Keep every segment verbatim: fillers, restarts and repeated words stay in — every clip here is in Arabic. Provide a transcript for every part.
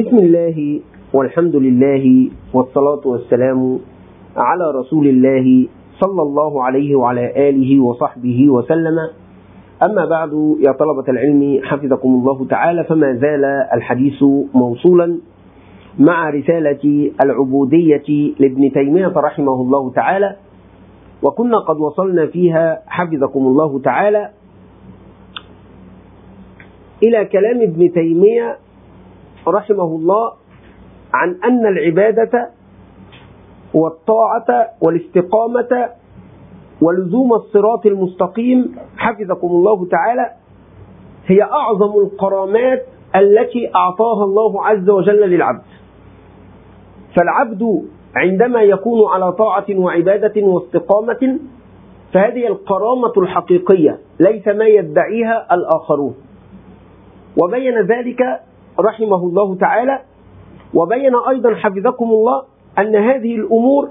بسم الله والحمد لله والصلاة والسلام على رسول الله صلى الله عليه وعلى آله وصحبه وسلم. أما بعد، يا طلبة العلم حفظكم الله تعالى، فما زال الحديث موصولا مع رسالة العبودية لابن تيمية رحمه الله تعالى، وكنا قد وصلنا فيها حفظكم الله تعالى إلى كلام ابن تيمية رحمه الله عن أن العبادة والطاعة والاستقامة ولزوم الصراط المستقيم حفظكم الله تعالى هي أعظم الكرامات التي أعطاها الله عز وجل للعبد. فالعبد عندما يكون على طاعة وعبادة واستقامة فهذه الكرامة الحقيقية، ليس ما يدعيها الآخرون. وبين ذلك رحمه الله تعالى، وبين أيضا حفظكم الله أن هذه الأمور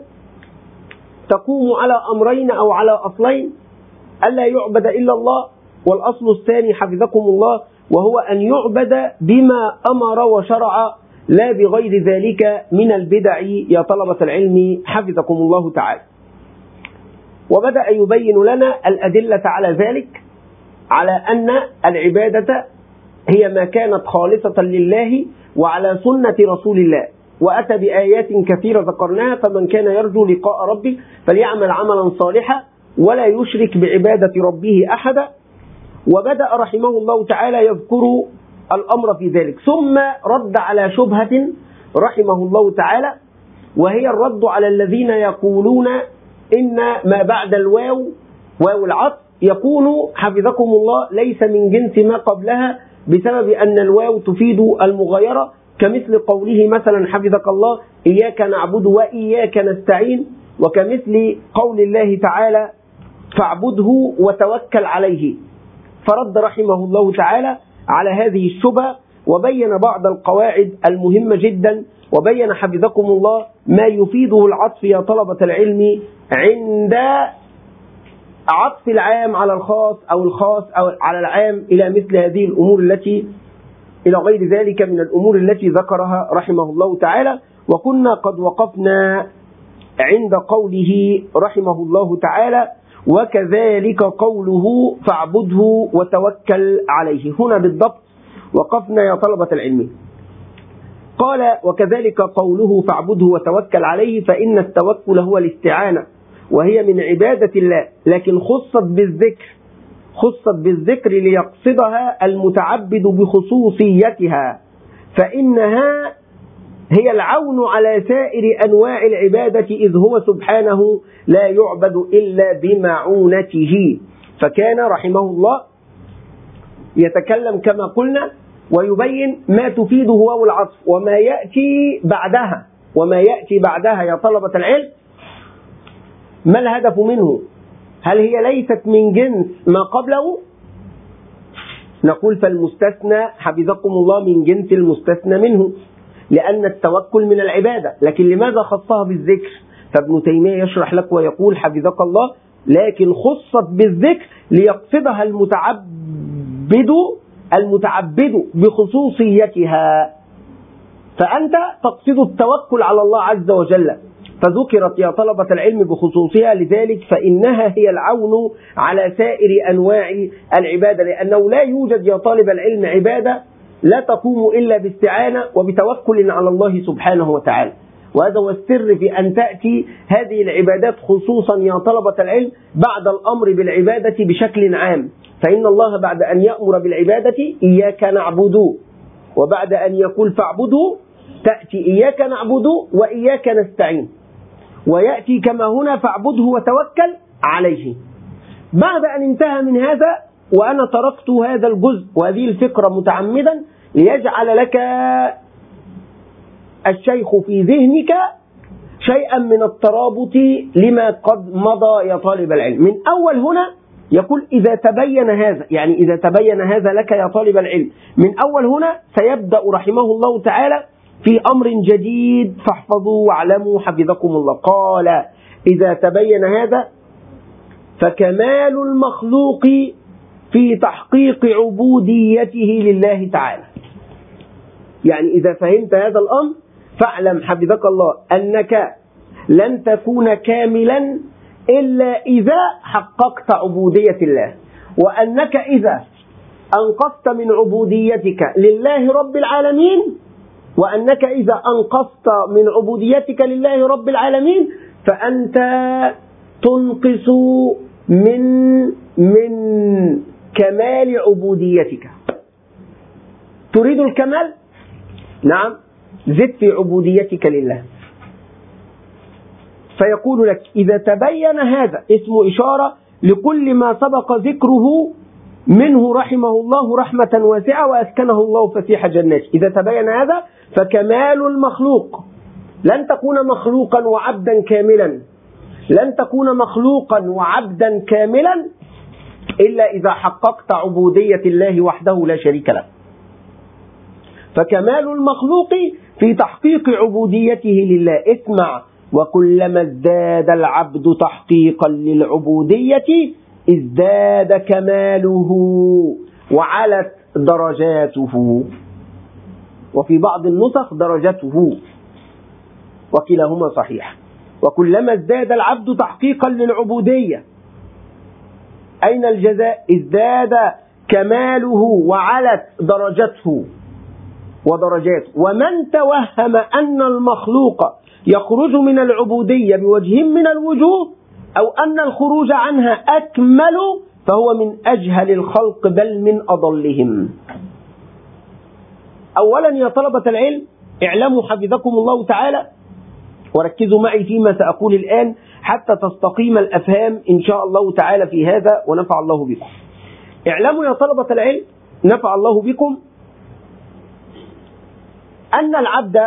تقوم على أمرين أو على أصلين: ألا يعبد إلا الله، والأصل الثاني حفظكم الله وهو أن يعبد بما أمر وشرع لا بغير ذلك من البدع يا طلبة العلم حفظكم الله تعالى. وبدأ يبين لنا الأدلة على ذلك، على أن العبادة هي ما كانت خالصة لله وعلى سنة رسول الله، وأتى بآيات كثيرة ذكرناها: فمن كان يرجو لقاء ربه فليعمل عملا صالحا ولا يشرك بعبادة ربه أحدا. وبدأ رحمه الله تعالى يذكر الأمر في ذلك، ثم رد على شبهة رحمه الله تعالى، وهي الرد على الذين يقولون إن ما بعد الواو واو العطف يكون حفظكم الله ليس من جنس ما قبلها، بسبب أن الواو تفيد المغايرة، كمثل قوله مثلا حفظك الله: إياك نعبد وإياك نستعين، وكمثل قول الله تعالى: فاعبده وتوكل عليه. فرد رحمه الله تعالى على هذه الشبهة، وبين بعض القواعد المهمة جدا، وبين حفظكم الله ما يفيده العطف يا طلبة العلم عند عطف العام على الخاص أو الخاص أو على العام، إلى مثل هذه الأمور التي إلى غير ذلك من الأمور التي ذكرها رحمه الله تعالى. وكنا قد وقفنا عند قوله رحمه الله تعالى: وكذلك قوله فاعبده وتوكل عليه. هنا بالضبط وقفنا يا طلبة العلم. قال: وكذلك قوله فاعبده وتوكل عليه، فإن التوكل هو الاستعانة، وهي من عبادة الله، لكن خصت بالذكر خصت بالذكر ليقصدها المتعبد بخصوصيتها، فإنها هي العون على سائر أنواع العبادة، إذ هو سبحانه لا يعبد إلا بمعونته. فكان رحمه الله يتكلم كما قلنا ويبين ما تفيده واو العطف وما يأتي بعدها. وما يأتي بعدها يا طلبة العلم ما الهدف منه؟ هل هي ليست من جنس ما قبله؟ نقول: فالمستثنى حفظكم الله من جنس المستثنى منه، لأن التوكل من العبادة، لكن لماذا خصها بالذكر؟ فابن تيمية يشرح لك ويقول حفظك الله: لكن خصت بالذكر ليقصدها المتعبد المتعبد بخصوصيتها، فأنت تقصد التوكل على الله عز وجل، فذكرت يا طلبة العلم بخصوصها، لذلك فإنها هي العون على سائر أنواع العبادة، لأنه لا يوجد يا طالب العلم عبادة لا تقوم إلا باستعانة وبتوكل على الله سبحانه وتعالى. وهذا هو السر في أن تأتي هذه العبادات خصوصا يا طلبة العلم بعد الأمر بالعبادة بشكل عام، فإن الله بعد أن يأمر بالعبادة إياك نعبد، وبعد أن يقول فاعبدوا تأتي إياك نعبد وإياك نستعين، ويأتي كما هنا فاعبده وتوكل عليه. بعد أن انتهى من هذا، وأنا تركت هذا الجزء وهذه الفكرة متعمدا ليجعل لك الشيخ في ذهنك شيئا من الترابط لما قد مضى يا طالب العلم. من أول هنا يقول: إذا تبين هذا، يعني إذا تبين هذا لك يا طالب العلم، من أول هنا سيبدأ رحمه الله تعالى في أمر جديد، فاحفظوا واعلموا حفظكم الله. قال: إذا تبين هذا فكمال المخلوق في تحقيق عبوديته لله تعالى. يعني إذا فهمت هذا الأمر فاعلم حفظك الله أنك لن تكون كاملا إلا إذا حققت عبودية الله، وأنك إذا أنقصت من عبوديتك لله رب العالمين وأنك إذا أنقصت من عبوديتك لله رب العالمين فأنت تنقص من من كمال عبوديتك. تريد الكمال؟ نعم، زد في عبوديتك لله. فيقول لك إذا تبين هذا اسم إشارة لكل ما سبق ذكره منه رحمه الله رحمة واسعة وأسكنه الله فسيح جناته. إذا تبين هذا فكمال المخلوق، لن تكون مخلوقا وعبدا كاملا، لن تكون مخلوقا وعبدا كاملا إلا إذا حققت عبودية الله وحده لا شريك له. فكمال المخلوق في تحقيق عبوديته لله. اسمع: وكلما ازداد العبد تحقيقا للعبودية ازداد كماله وعلت درجاته، وفي بعض النسخ درجته، وكلاهما صحيح. وكلما ازداد العبد تحقيقا للعبودية، أين الجزاء؟ ازداد كماله وعلت درجته ودرجاته. ومن توهم أن المخلوق يخرج من العبودية بوجه من الوجوه أو أن الخروج عنها أكمل فهو من أجهل الخلق بل من أضلهم. أولا يا طلبة العلم اعلموا حفظكم الله تعالى، وركزوا معي فيما سأقول الآن حتى تستقيم الأفهام إن شاء الله تعالى في هذا ونفع الله بكم. اعلموا يا طلبة العلم نفع الله بكم أن العبد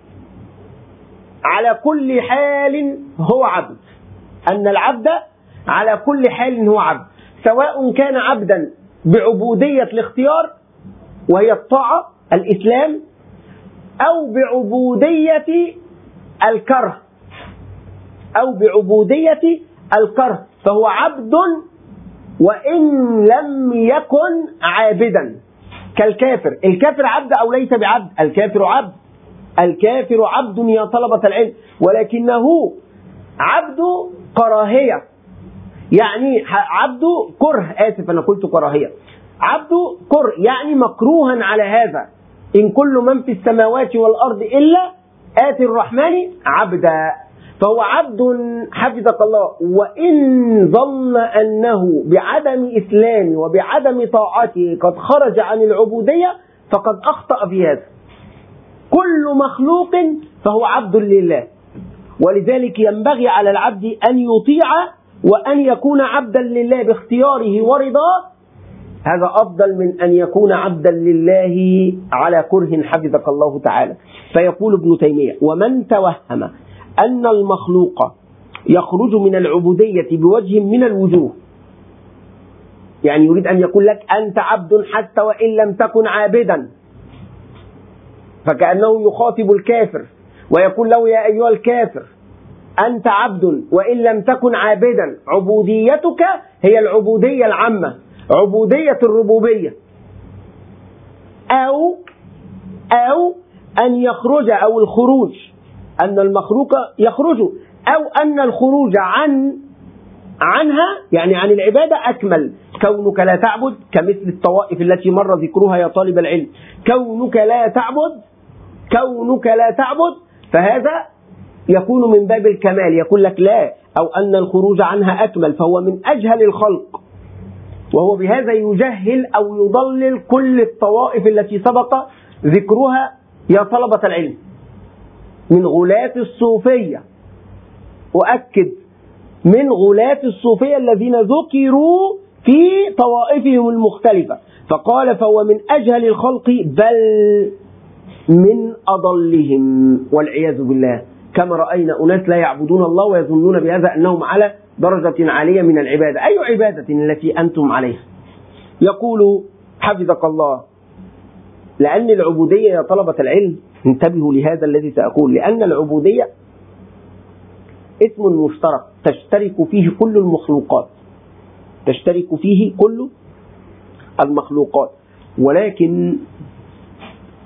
على كل حال هو عبد، أن العبد على كل حال هو عبد، سواء كان عبدا بعبودية الاختيار وهي الطاعة الإسلام، أو بعبودية الكره أو بعبودية الكره فهو عبد وإن لم يكن عابدا. كالكافر، الكافر عبد أو ليس بعبد؟ الكافر عبد، الكافر عبد يا طلبة العلم، ولكنه عبد كراهية، يعني عبد كره، آسف أنا قلت كراهية، عبد كره يعني مكروها على هذا. إن كل من في السماوات والأرض إلا آتي الرحمن عبدا، فهو عبد حفظك الله، وإن ظن أنه بعدم إسلامه وبعدم طاعته قد خرج عن العبودية فقد أخطأ في هذا. كل مخلوق فهو عبد لله، ولذلك ينبغي على العبد أن يطيع وأن يكون عبدا لله باختياره ورضاه، هذا أفضل من أن يكون عبدا لله على كره حفظك الله تعالى. فيقول ابن تيمية: ومن توهم أن المخلوق يخرج من العبودية بوجه من الوجوه، يعني يريد أن يقول لك أنت عبد حتى وإن لم تكن عابدا، فكأنه يخاطب الكافر ويقول له: يا أيها الكافر أنت عبد وإن لم تكن عابدا، عبوديتك هي العبودية العامة، عبودية الربوبية. أو أو أن يخرج، أو الخروج، أن المخلوق يخرج، أو أن الخروج عن عنها يعني عن العبادة أكمل. كونك لا تعبد كمثل الطوائف التي مر ذكرها يا طالب العلم، كونك لا تعبد كونك لا تعبد فهذا يكون من باب الكمال. يقول لك لا، أو أن الخروج عنها أكمل، فهو من أجهل الخلق، وهو بهذا يجهل أو يضلل كل الطوائف التي سبق ذكرها يا طلبة العلم من غلاة الصوفية. أؤكد: من غلاة الصوفية الذين ذكروا في طوائفهم المختلفة. فقال: فهو من أجهل الخلق بل من أضلهم والعياذ بالله. كما رأينا أناس لا يعبدون الله ويظنون بهذا أنهم على درجة عالية من العبادة. أي عبادة التي أنتم عليها؟ يقول حفظك الله: لأن العبودية يا طلبة العلم، انتبهوا لهذا الذي سأقول، لأن العبودية اسم مشترك تشترك فيه كل المخلوقات، تشترك فيه كل المخلوقات، ولكن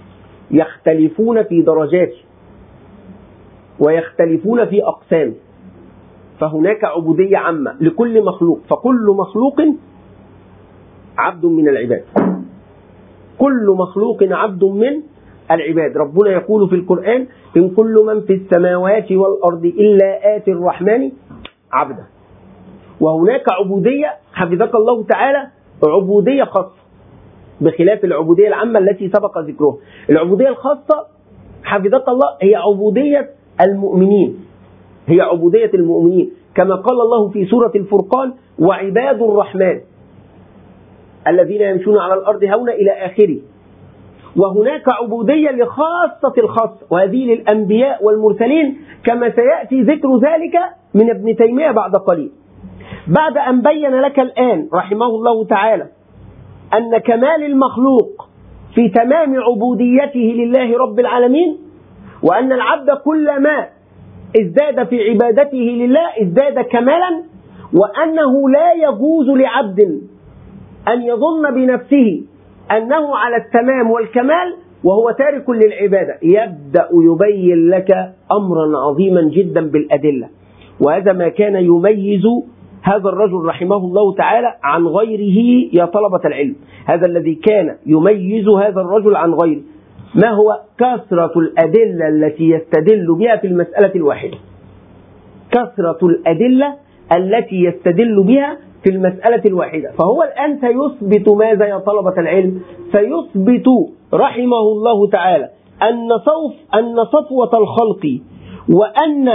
يختلفون في درجاته ويختلفون في أقسامه، فهناك عبودية عامة لكل مخلوق، فكل مخلوق عبد من العباد، كل مخلوق عبد من العباد. ربنا يقول في القرآن: إن كل من في السماوات والأرض إلا آتي الرحمن عبدا. وهناك عبودية حفظك الله تعالى عبودية خاصة بخلاف العبودية العامة التي سبق ذكرها. العبودية الخاصة حفظك الله هي عبودية المؤمنين، هي عبودية المؤمنين كما قال الله في سورة الفرقان: وعباد الرحمن الذين يمشون على الأرض هونا إلى آخره. وهناك عبودية لخاصة الخاصة، وهذه للأنبياء والمرسلين كما سيأتي ذكر ذلك من ابن تيمية بعد قليل. بعد أن بين لك الآن رحمه الله تعالى أن كمال المخلوق في تمام عبوديته لله رب العالمين، وأن العبد كلما ازداد في عبادته لله ازداد كمالا، وأنه لا يجوز لعبد أن يظن بنفسه أنه على التمام والكمال وهو تارك للعبادة، يبدأ يبين لك أمرا عظيما جدا بالأدلة. وهذا ما كان يميز هذا الرجل رحمه الله تعالى عن غيره يا طلبة العلم، هذا الذي كان يميز هذا الرجل عن غيره ما هو؟ كثرة الأدلة التي يستدل بها في المسألة الواحدة، كثرة الأدلة التي يستدل بها في المسألة الواحدة. فهو الآن سيثبت ماذا يا طلبة العلم؟ سيثبت رحمه الله تعالى أن صوف أن صفوة الخلق وأن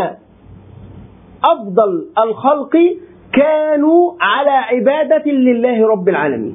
أفضل الخلق كانوا على عبادة لله رب العالمين.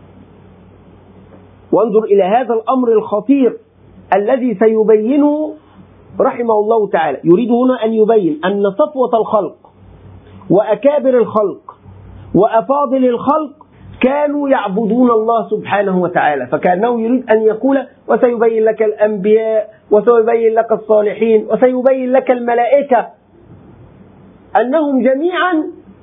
وانظر إلى هذا الأمر الخطير الذي سيبينه رحمه الله تعالى. يريد هنا أن يبين أن صفوة الخلق وأكابر الخلق وأفاضل الخلق كانوا يعبدون الله سبحانه وتعالى، فكأنه يريد أن يقول: وسيبين لك الأنبياء وسيبين لك الصالحين وسيبين لك الملائكة أنهم جميعا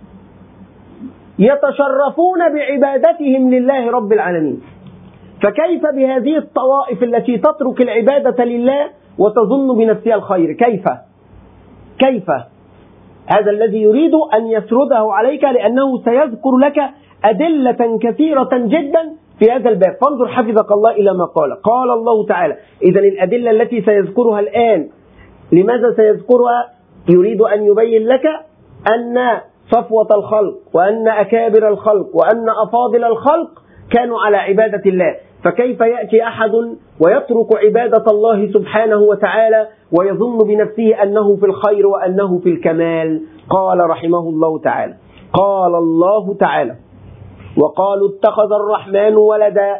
يتشرفون بعبادتهم لله رب العالمين. فكيف بهذه الطوائف التي تترك العبادة لله وتظن بنفسها الخير؟ كيف كيف هذا الذي يريد أن يسرده عليك، لأنه سيذكر لك أدلة كثيرة جدا في هذا الباب. فانظر حفظك الله إلى ما قال قال الله تعالى: إذن الأدلة التي سيذكرها الآن لماذا سيذكرها؟ يريد أن يبين لك أن صفوة الخلق وأن أكابر الخلق وأن أفاضل الخلق كانوا على عبادة الله. فكيف يأتي أحد ويترك عبادة الله سبحانه وتعالى ويظن بنفسه أنه في الخير وأنه في الكمال؟ قال رحمه الله تعالى: قال الله تعالى: وقالوا اتخذ الرحمن ولدا.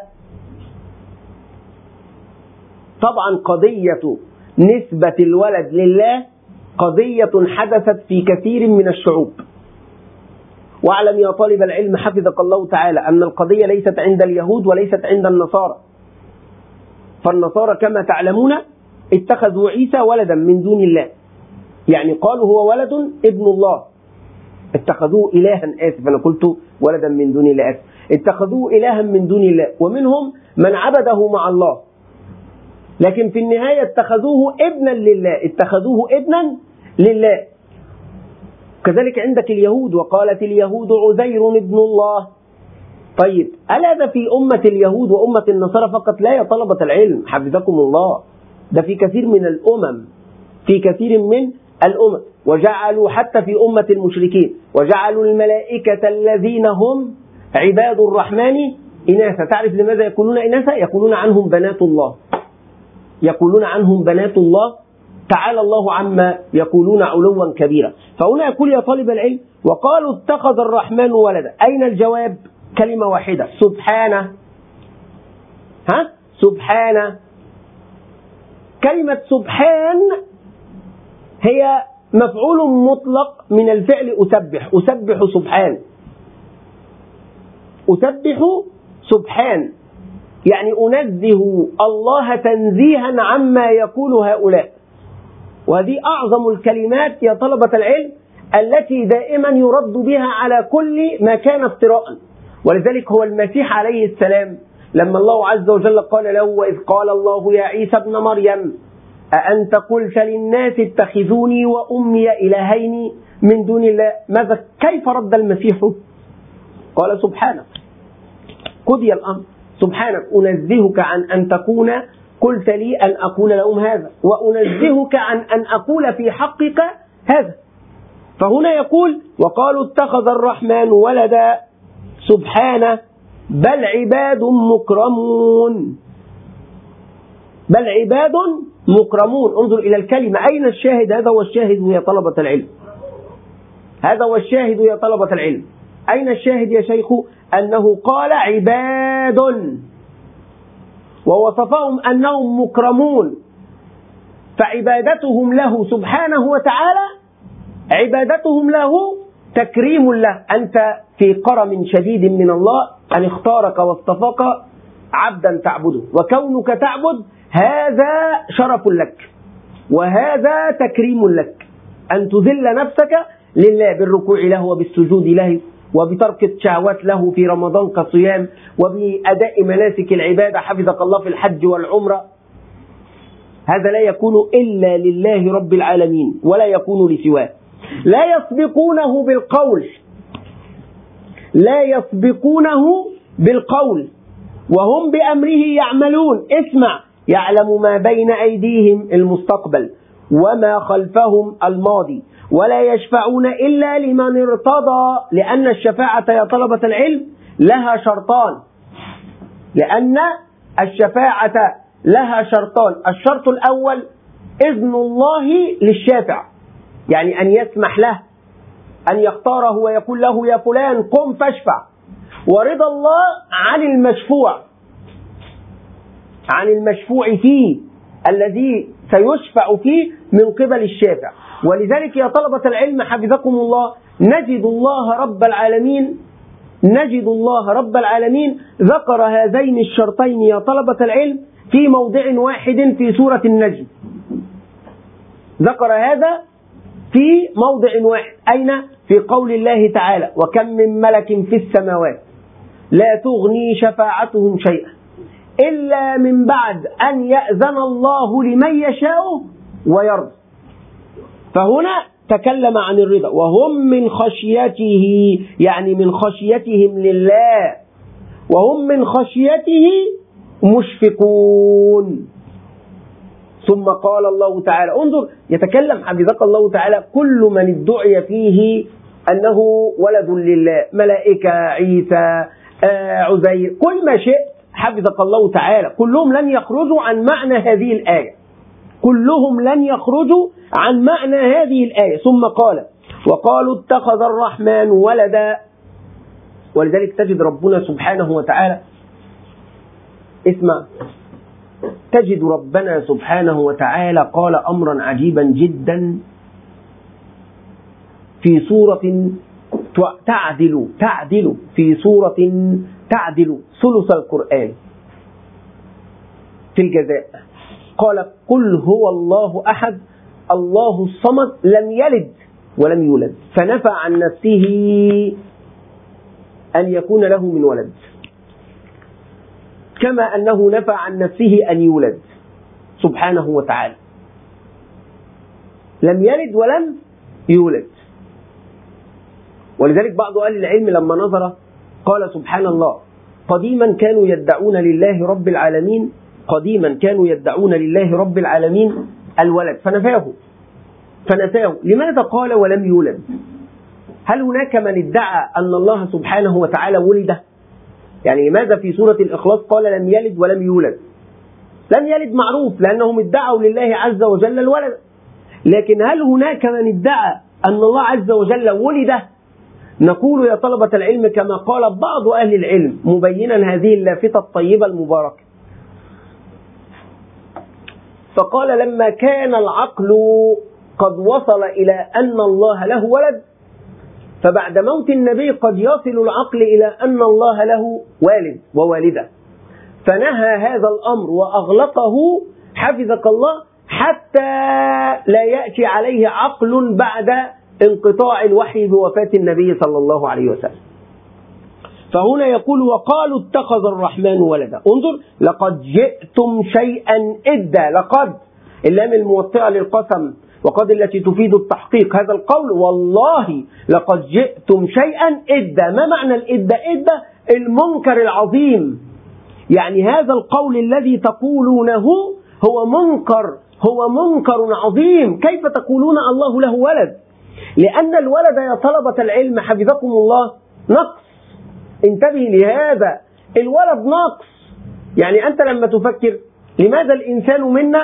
طبعا قضية نسبة الولد لله قضية حدثت في كثير من الشعوب. واعلم يا طالب العلم حفظك الله تعالى أن القضية ليست عند اليهود وليست عند النصارى. فالنصارى كما تعلمون اتخذوا عيسى ولدا من دون الله، يعني قالوا هو ولد ابن الله، اتخذوه إلها، آسف أنا قلت ولدا من دون الله، آسف. اتخذوه إلها من دون الله، ومنهم من عبده مع الله، لكن في النهاية اتخذوه ابنا لله، اتخذوه ابنا لله. كذلك عندك اليهود، وقالت اليهود عزير ابن الله. طيب هل هذا في أمة اليهود وأمة النصارى فقط؟ لا يا طلبة العلم حفظكم الله، ده في كثير من الأمم، في كثير من الأمم. وجعلوا حتى في أمة المشركين وجعلوا الملائكة الذين هم عباد الرحمن إناثا. تعرف لماذا يقولون إناثا؟ يقولون عنهم بنات الله، يقولون عنهم بنات الله، تعالى الله عما يقولون علوا كبيرا. فهنا يقول يا طالب العلم: وقالوا اتخذ الرحمن ولدا. أين الجواب؟ كلمة واحدة: سبحانه. ها؟ سبحانه. كلمة سبحان هي مفعول مطلق من الفعل أسبح. أسبح سبحان، أسبح سبحان، يعني أنزه الله تنزيها عما يقول هؤلاء. وهذه أعظم الكلمات يا طلبة العلم التي دائما يرد بها على كل ما كان افتراء. ولذلك هو المسيح عليه السلام لما الله عز وجل قال له: وإذ قال الله يا عيسى ابن مريم أأنت قلت للناس اتخذوني وأمي إلهين من دون الله، ماذا كيف رد المسيح؟ قال: سبحانك قضي الأمر، سبحانك أنزهك عن أن تكون قلت لي أن أقول لهم هذا، وأنزهك عن أن أقول في حقك هذا. فهنا يقول: وقالوا اتخذ الرحمن ولدا، سبحانه بل عباد مكرمون، بل عباد مكرمون. انظر إلى الكلمة، أين الشاهد؟ هذا هو الشاهد يا طلبة العلم، هذا هو الشاهد يا طلبة العلم. أين الشاهد يا شيخ؟ أنه قال عباد ووصفهم أنهم مكرمون، فعبادتهم له سبحانه وتعالى عبادتهم له تكريم له. أنت في كرم شديد من الله أن اختارك واصطفاك عبدا تعبده، وكونك تعبد هذا شرف لك وهذا تكريم لك، أن تذل نفسك لله بالركوع له وبالسجود له وبترك الشهوات له في رمضان كصيام، وبأداء مناسك العبادة حفظك الله في الحج والعمرة. هذا لا يكون إلا لله رب العالمين ولا يكون لسواه. لا يسبقونه بالقول، لا يسبقونه بالقول وهم بأمره يعملون. اسمع: يعلم ما بين أيديهم المستقبل وما خلفهم الماضي، ولا يشفعون إلا لمن ارتضى. لأن الشفاعة يا طلبة العلم لها شرطان، لأن الشفاعة لها شرطان. الشرط الأول إذن الله للشافع، يعني أن يسمح له، أن يختاره ويقول له: يا فلان قم فاشفع. ورضا الله عن المشفوع، عن المشفوع فيه الذي سيشفع فيه من قبل الشافع. ولذلك يا طلبة العلم حفظكم الله نجد الله رب العالمين نجد الله رب العالمين ذكر هذين الشرطين يا طلبة العلم في موضع واحد في سورة النجم. ذكر هذا في موضع واحد. أين؟ في قول الله تعالى: وكم من ملك في السماوات لا تغني شفاعتهم شيئا إلا من بعد أن يأذن الله لمن يشاء ويرضى. فهنا تكلم عن الرضا، وهم من خشيته، يعني من خشيتهم لله، وهم من خشيته مشفقون. ثم قال الله تعالى، انظر يتكلم حفظك الله تعالى: كل من ادعي فيه أنه ولد لله، ملائكة، عيسى، آه، عزير، كل ما شئت حفظك الله تعالى، كلهم لن يخرجوا عن معنى هذه الآية، كلهم لن يخرجوا عن معنى هذه الآية. ثم قال: وقالوا اتخذ الرحمن ولدا. ولذلك تجد ربنا سبحانه وتعالى، اسمع، تجد ربنا سبحانه وتعالى قال أمرا عجيبا جدا في سورة تعدل تعدل في سورة تعدل ثلث القرآن في الجزاء. قال: قل هو الله أحد الله الصمد لم يلد ولم يولد، فنفى عن نفسه أن يكون له من ولد، كما أنه نفى عن نفسه أن يولد سبحانه وتعالى. لم يلد ولم يولد. ولذلك بعض أهل العلم لما نظر قال: سبحان الله، قديما كانوا يدعون لله رب العالمين قديما كانوا يدعون لله رب العالمين الولد فنفاه فنفاه لماذا قال ولم يولد؟ هل هناك من ادعى أن الله سبحانه وتعالى ولد؟ يعني لماذا في سورة الإخلاص قال لم يلد ولم يولد؟ لم يلد معروف لأنهم ادعوا لله عز وجل الولد، لكن هل هناك من ادعى أن الله عز وجل ولد؟ نقول يا طلبة العلم كما قال بعض أهل العلم مبينا هذه اللافتة الطيبة المباركة، فقال: لما كان العقل قد وصل إلى أن الله له ولد، فبعد موت النبي قد يصل العقل إلى أن الله له والد ووالدة، فنهى هذا الأمر وأغلقه حفظك الله حتى لا يأتي عليه عقل بعد انقطاع الوحي بوفاة النبي صلى الله عليه وسلم. فهنا يقول وقالوا اتخذ الرحمن ولدا. انظر، لقد جئتم شيئا إدا. لقد اللام الموطئة للقسم، وقد التي تفيد التحقيق. هذا القول والله لقد جئتم شيئا إدا. ما معنى الإدا؟ إدا المنكر العظيم. يعني هذا القول الذي تقولونه هو منكر، هو منكر عظيم. كيف تقولون الله له ولد؟ لأن الولد يا طلبة العلم حفظكم الله نقص. انتبه لهذا، الولد نقص. يعني أنت لما تفكر لماذا الإنسان منا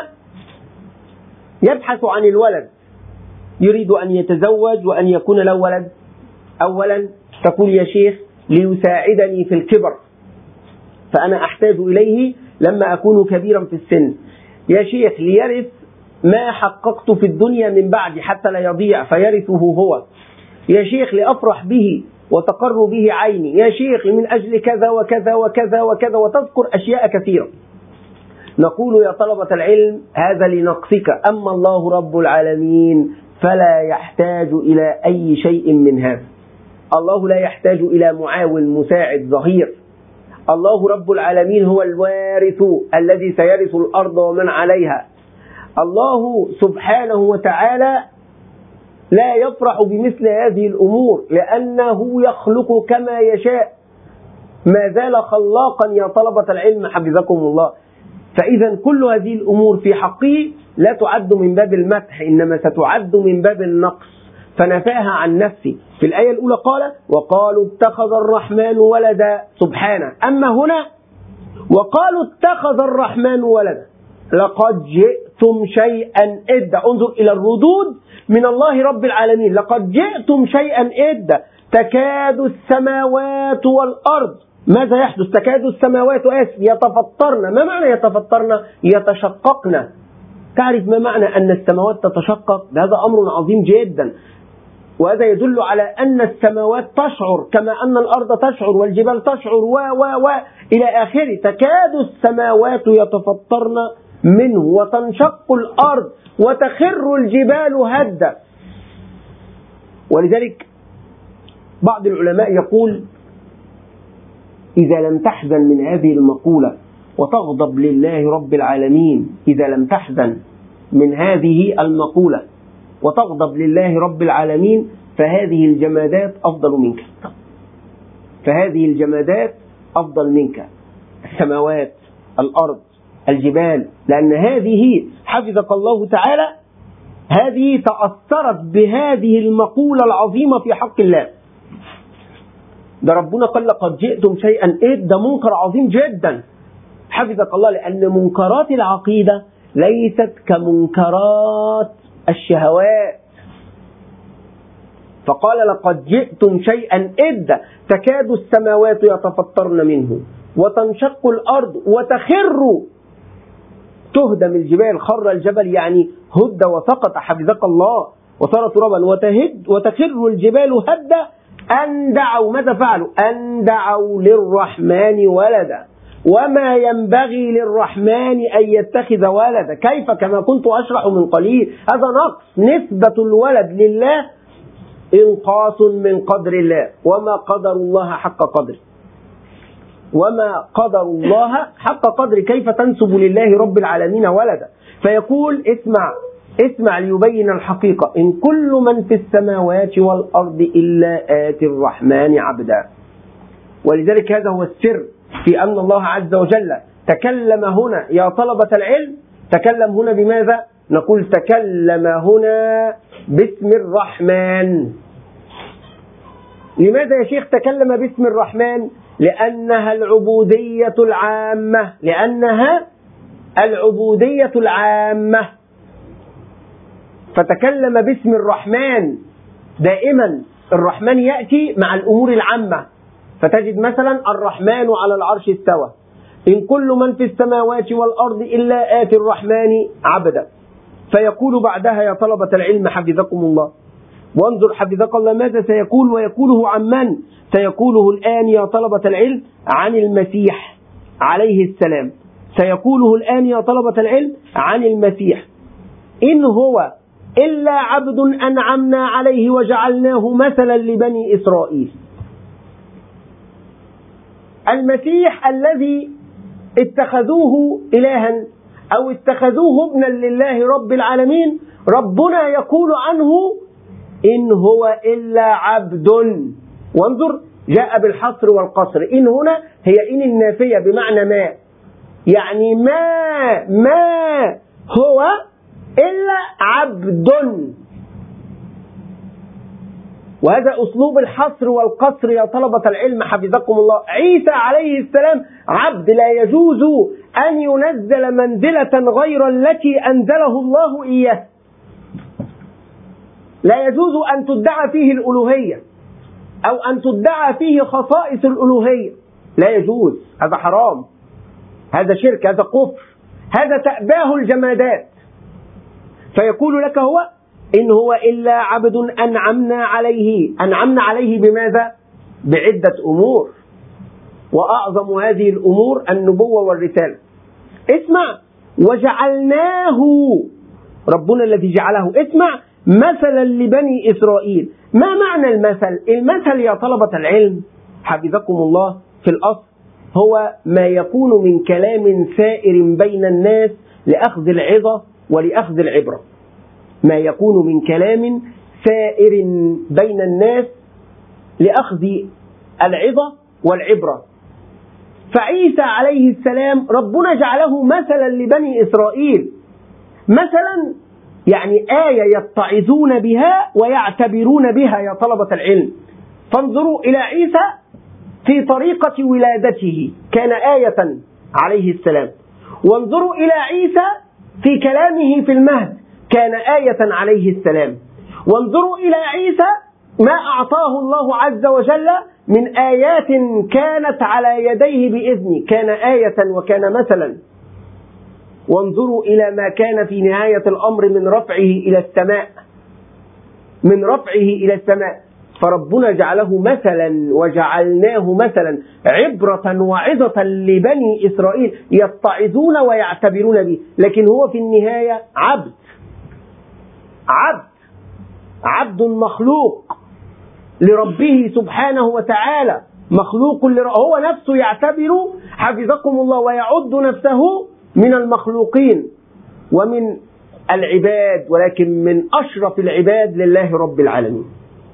يبحث عن الولد، يريد أن يتزوج وأن يكون له ولد؟ أولا تقول يا شيخ ليساعدني في الكبر، فأنا أحتاج إليه لما أكون كبيرا في السن. يا شيخ ليرث ما حققت في الدنيا من بعدي حتى لا يضيع فيرثه هو. يا شيخ لأفرح به وتقر به عيني. يا شيخ من أجل كذا وكذا وكذا وكذا، وتذكر أشياء كثيرة. نقول يا طلبة العلم هذا لنقصك، أما الله رب العالمين فلا يحتاج إلى أي شيء من هذا. الله لا يحتاج إلى معاون مساعد ظهير. الله رب العالمين هو الوارث الذي سيرث الأرض ومن عليها. الله سبحانه وتعالى لا يفرح بمثل هذه الأمور لأنه يخلق كما يشاء، ما زال خلاقا يا طلبة العلم حفظكم الله. فإذا كل هذه الأمور في حقه لا تعد من باب المدح، إنما ستعد من باب النقص، فنفاها عن نفسه. في الآية الأولى قال وقالوا اتخذ الرحمن ولدا سبحانه. أما هنا وقالوا اتخذ الرحمن ولدا، لقد جئتم شيئا إدا. انظر إلى الردود من الله رب العالمين. لقد جئتم شيئا إدا، تكاد السماوات والأرض. ماذا يحدث؟ تكاد السماوات آسف يتفطرن. ما معنى يتفطرن؟ يتشققن. تعرف ما معنى أن السماوات تتشقق؟ هذا أمر عظيم جدا، وهذا يدل على أن السماوات تشعر كما أن الأرض تشعر والجبال تشعر و و و إلى آخره. تكاد السماوات يتفطرن منه وتنشق الأرض وتخر الجبال هدا. ولذلك بعض العلماء يقول إذا لم تحزن من هذه المقولة وتغضب لله رب العالمين، إذا لم تحزن من هذه المقولة وتغضب لله رب العالمين، فهذه الجمادات أفضل منك، فهذه الجمادات أفضل منك، السماوات، الأرض، الجبال، لأن هذه حفظك الله تعالى هذه تأثرت بهذه المقولة العظيمة في حق الله. ده ربنا قال لقد جئتم شيئا إيه، ده منكر عظيم جدا حفظك الله، لأن منكرات العقيدة ليست كمنكرات الشهوات. فقال لقد جئتم شيئا إدا، تكاد السماوات يتفطرن منه وتنشق الأرض وتخر، تهدم الجبال. خر الجبل يعني هد وسقط حفظك الله وصار ترابا. وتهد وتخر الجبال هدا أن دعوا. ماذا فعلوا؟ أن دعوا للرحمن ولدا، وما ينبغي للرحمن أن يتخذ ولدا. كيف؟ كما كنت أشرح من قليل، هذا نقص. نسبة الولد لله إنقاص من قدر الله، وما قدر الله حق قدره، وما قدر الله حق قدره. كيف تنسب لله رب العالمين ولدا؟ فيقول اسمع اسمع ليبين الحقيقة، إن كل من في السماوات والأرض إلا آتي الرحمن عبدا. ولذلك هذا هو السر في أن الله عز وجل تكلم هنا يا طلبة العلم، تكلم هنا بماذا؟ نقول تكلم هنا باسم الرحمن. لماذا يا شيخ تكلم باسم الرحمن؟ لأنها العبودية العامة، لأنها العبودية العامة. فتكلم باسم الرحمن. دائما الرحمن يأتي مع الأمور العامة، فتجد مثلا الرحمن على العرش استوى، إن كل من في السماوات والأرض إلا آتي الرحمن عبدا. فيقول بعدها يا طلبة العلم حفظكم الله، وانظر حفظك الله ماذا سيقول، ويقوله عن من؟ سيقوله الآن يا طلبة العلم عن المسيح عليه السلام. سيقوله الآن يا طلبة العلم عن المسيح، إن هو إلا عبد أنعمنا عليه وجعلناه مثلا لبني إسرائيل. المسيح الذي اتخذوه إلها أو اتخذوه ابنا لله رب العالمين، ربنا يقول عنه إن هو إلا عبد. وانظر، جاء بالحصر والقصر. إن هنا هي إن النافية بمعنى ما، يعني ما ما هو إلا عبد. وهذا أسلوب الحصر والقصر يا طلبة العلم حفظكم الله. عيسى عليه السلام عبد، لا يجوز أن ينزل منزلة غير التي أنزله الله إياه. لا يجوز أن تدعى فيه الألوهية أو أن تدعى فيه خصائص الألوهية، لا يجوز، هذا حرام، هذا شرك، هذا كفر، هذا تأباه الجمادات. فيقول لك هو إن هو إلا عبد أنعمنا عليه. أنعمنا عليه بماذا؟ بعدة أمور، وأعظم هذه الأمور النبوة والرسالة. اسمع، وجعلناه، ربنا الذي جعله، اسمع، مثلا لبني إسرائيل. ما معنى المثل؟ المثل يا طلبة العلم حفظكم الله في الأصل هو ما يكون من كلام سائر بين الناس لأخذ العظة ولأخذ العبرة. ما يكون من كلام سائر بين الناس لأخذ العظة والعبرة. فعيسى عليه السلام ربنا جعله مثلا لبني إسرائيل. مثلا يعني آية يتعظون بها ويعتبرون بها يا طلبة العلم. فانظروا إلى عيسى في طريقة ولادته، كان آية عليه السلام. وانظروا إلى عيسى في كلامه في المهد، كان آية عليه السلام. وانظروا إلى عيسى ما أعطاه الله عز وجل من آيات كانت على يديه بإذنه، كان آية وكان مثلا. وانظروا إلى ما كان في نهاية الأمر من رفعه إلى السماء، من رفعه إلى السماء. فربنا جعله مثلا وجعلناه مثلا عبرة وعظة لبني إسرائيل يتعظون ويعتبرون به. لكن هو في النهاية عبد، عبد عبد مخلوق لربه سبحانه وتعالى، مخلوق لربه. هو نفسه يعتبر حفظكم الله ويعد نفسه من المخلوقين ومن العباد، ولكن من أشرف العباد لله رب العالمين.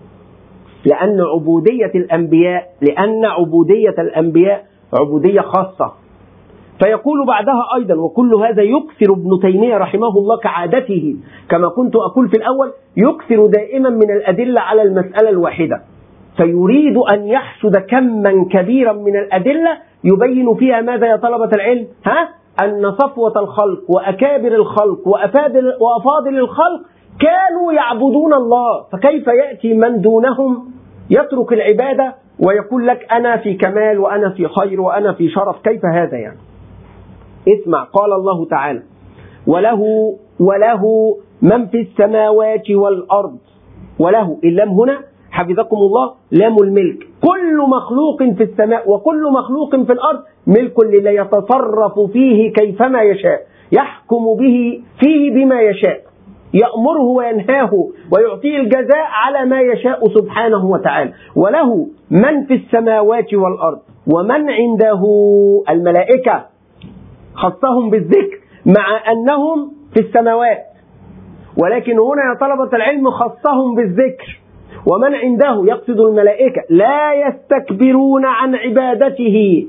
لأن عبودية الأنبياء لأن عبودية الأنبياء عبودية خاصة. فيقول بعدها أيضا: وكل هذا يكثر ابن تيمية رحمه الله كعادته، كما كنت أقول في الأول، يكثر دائما من الأدلة على المسألة الواحدة، فيريد أن يحشد كما كبيرا من الأدلة يبين فيها ماذا يا طلبة العلم؟ ها؟ أن صفوة الخلق وأكابر الخلق وأفاضل الخلق كانوا يعبدون الله، فكيف يأتي من دونهم يترك العبادة ويقول لك أنا في كمال وأنا في خير وأنا في شرف؟ كيف هذا يعني؟ اسمع، قال الله تعالى: وله وله من في السماوات والأرض. وله، اللام هنا حفظكم الله لام الملك. كل مخلوق في السماء وكل مخلوق في الأرض ملك لله، يتصرف فيه كيفما يشاء، يحكم به فيه بما يشاء، يأمره وينهاه ويعطيه الجزاء على ما يشاء سبحانه وتعالى. وله من في السماوات والأرض ومن عنده. الملائكة خصهم بالذكر مع أنهم في السماوات، ولكن هنا يا طلبة العلم خصهم بالذكر. ومن عنده يقصد الملائكة، لا يستكبرون عن عبادته،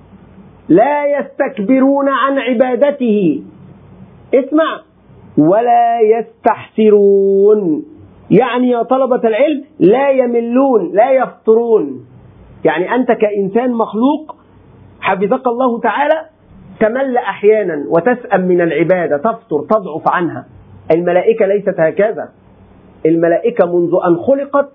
لا يستكبرون عن عبادته. اسمع، ولا يستحسرون، يعني يا طلبة العلم لا يملون لا يفطرون. يعني أنت كإنسان مخلوق حفظك الله تعالى تمل أحيانا وتسأم من العبادة، تفطر تضعف عنها. الملائكة ليست هكذا. الملائكة منذ أن خلقت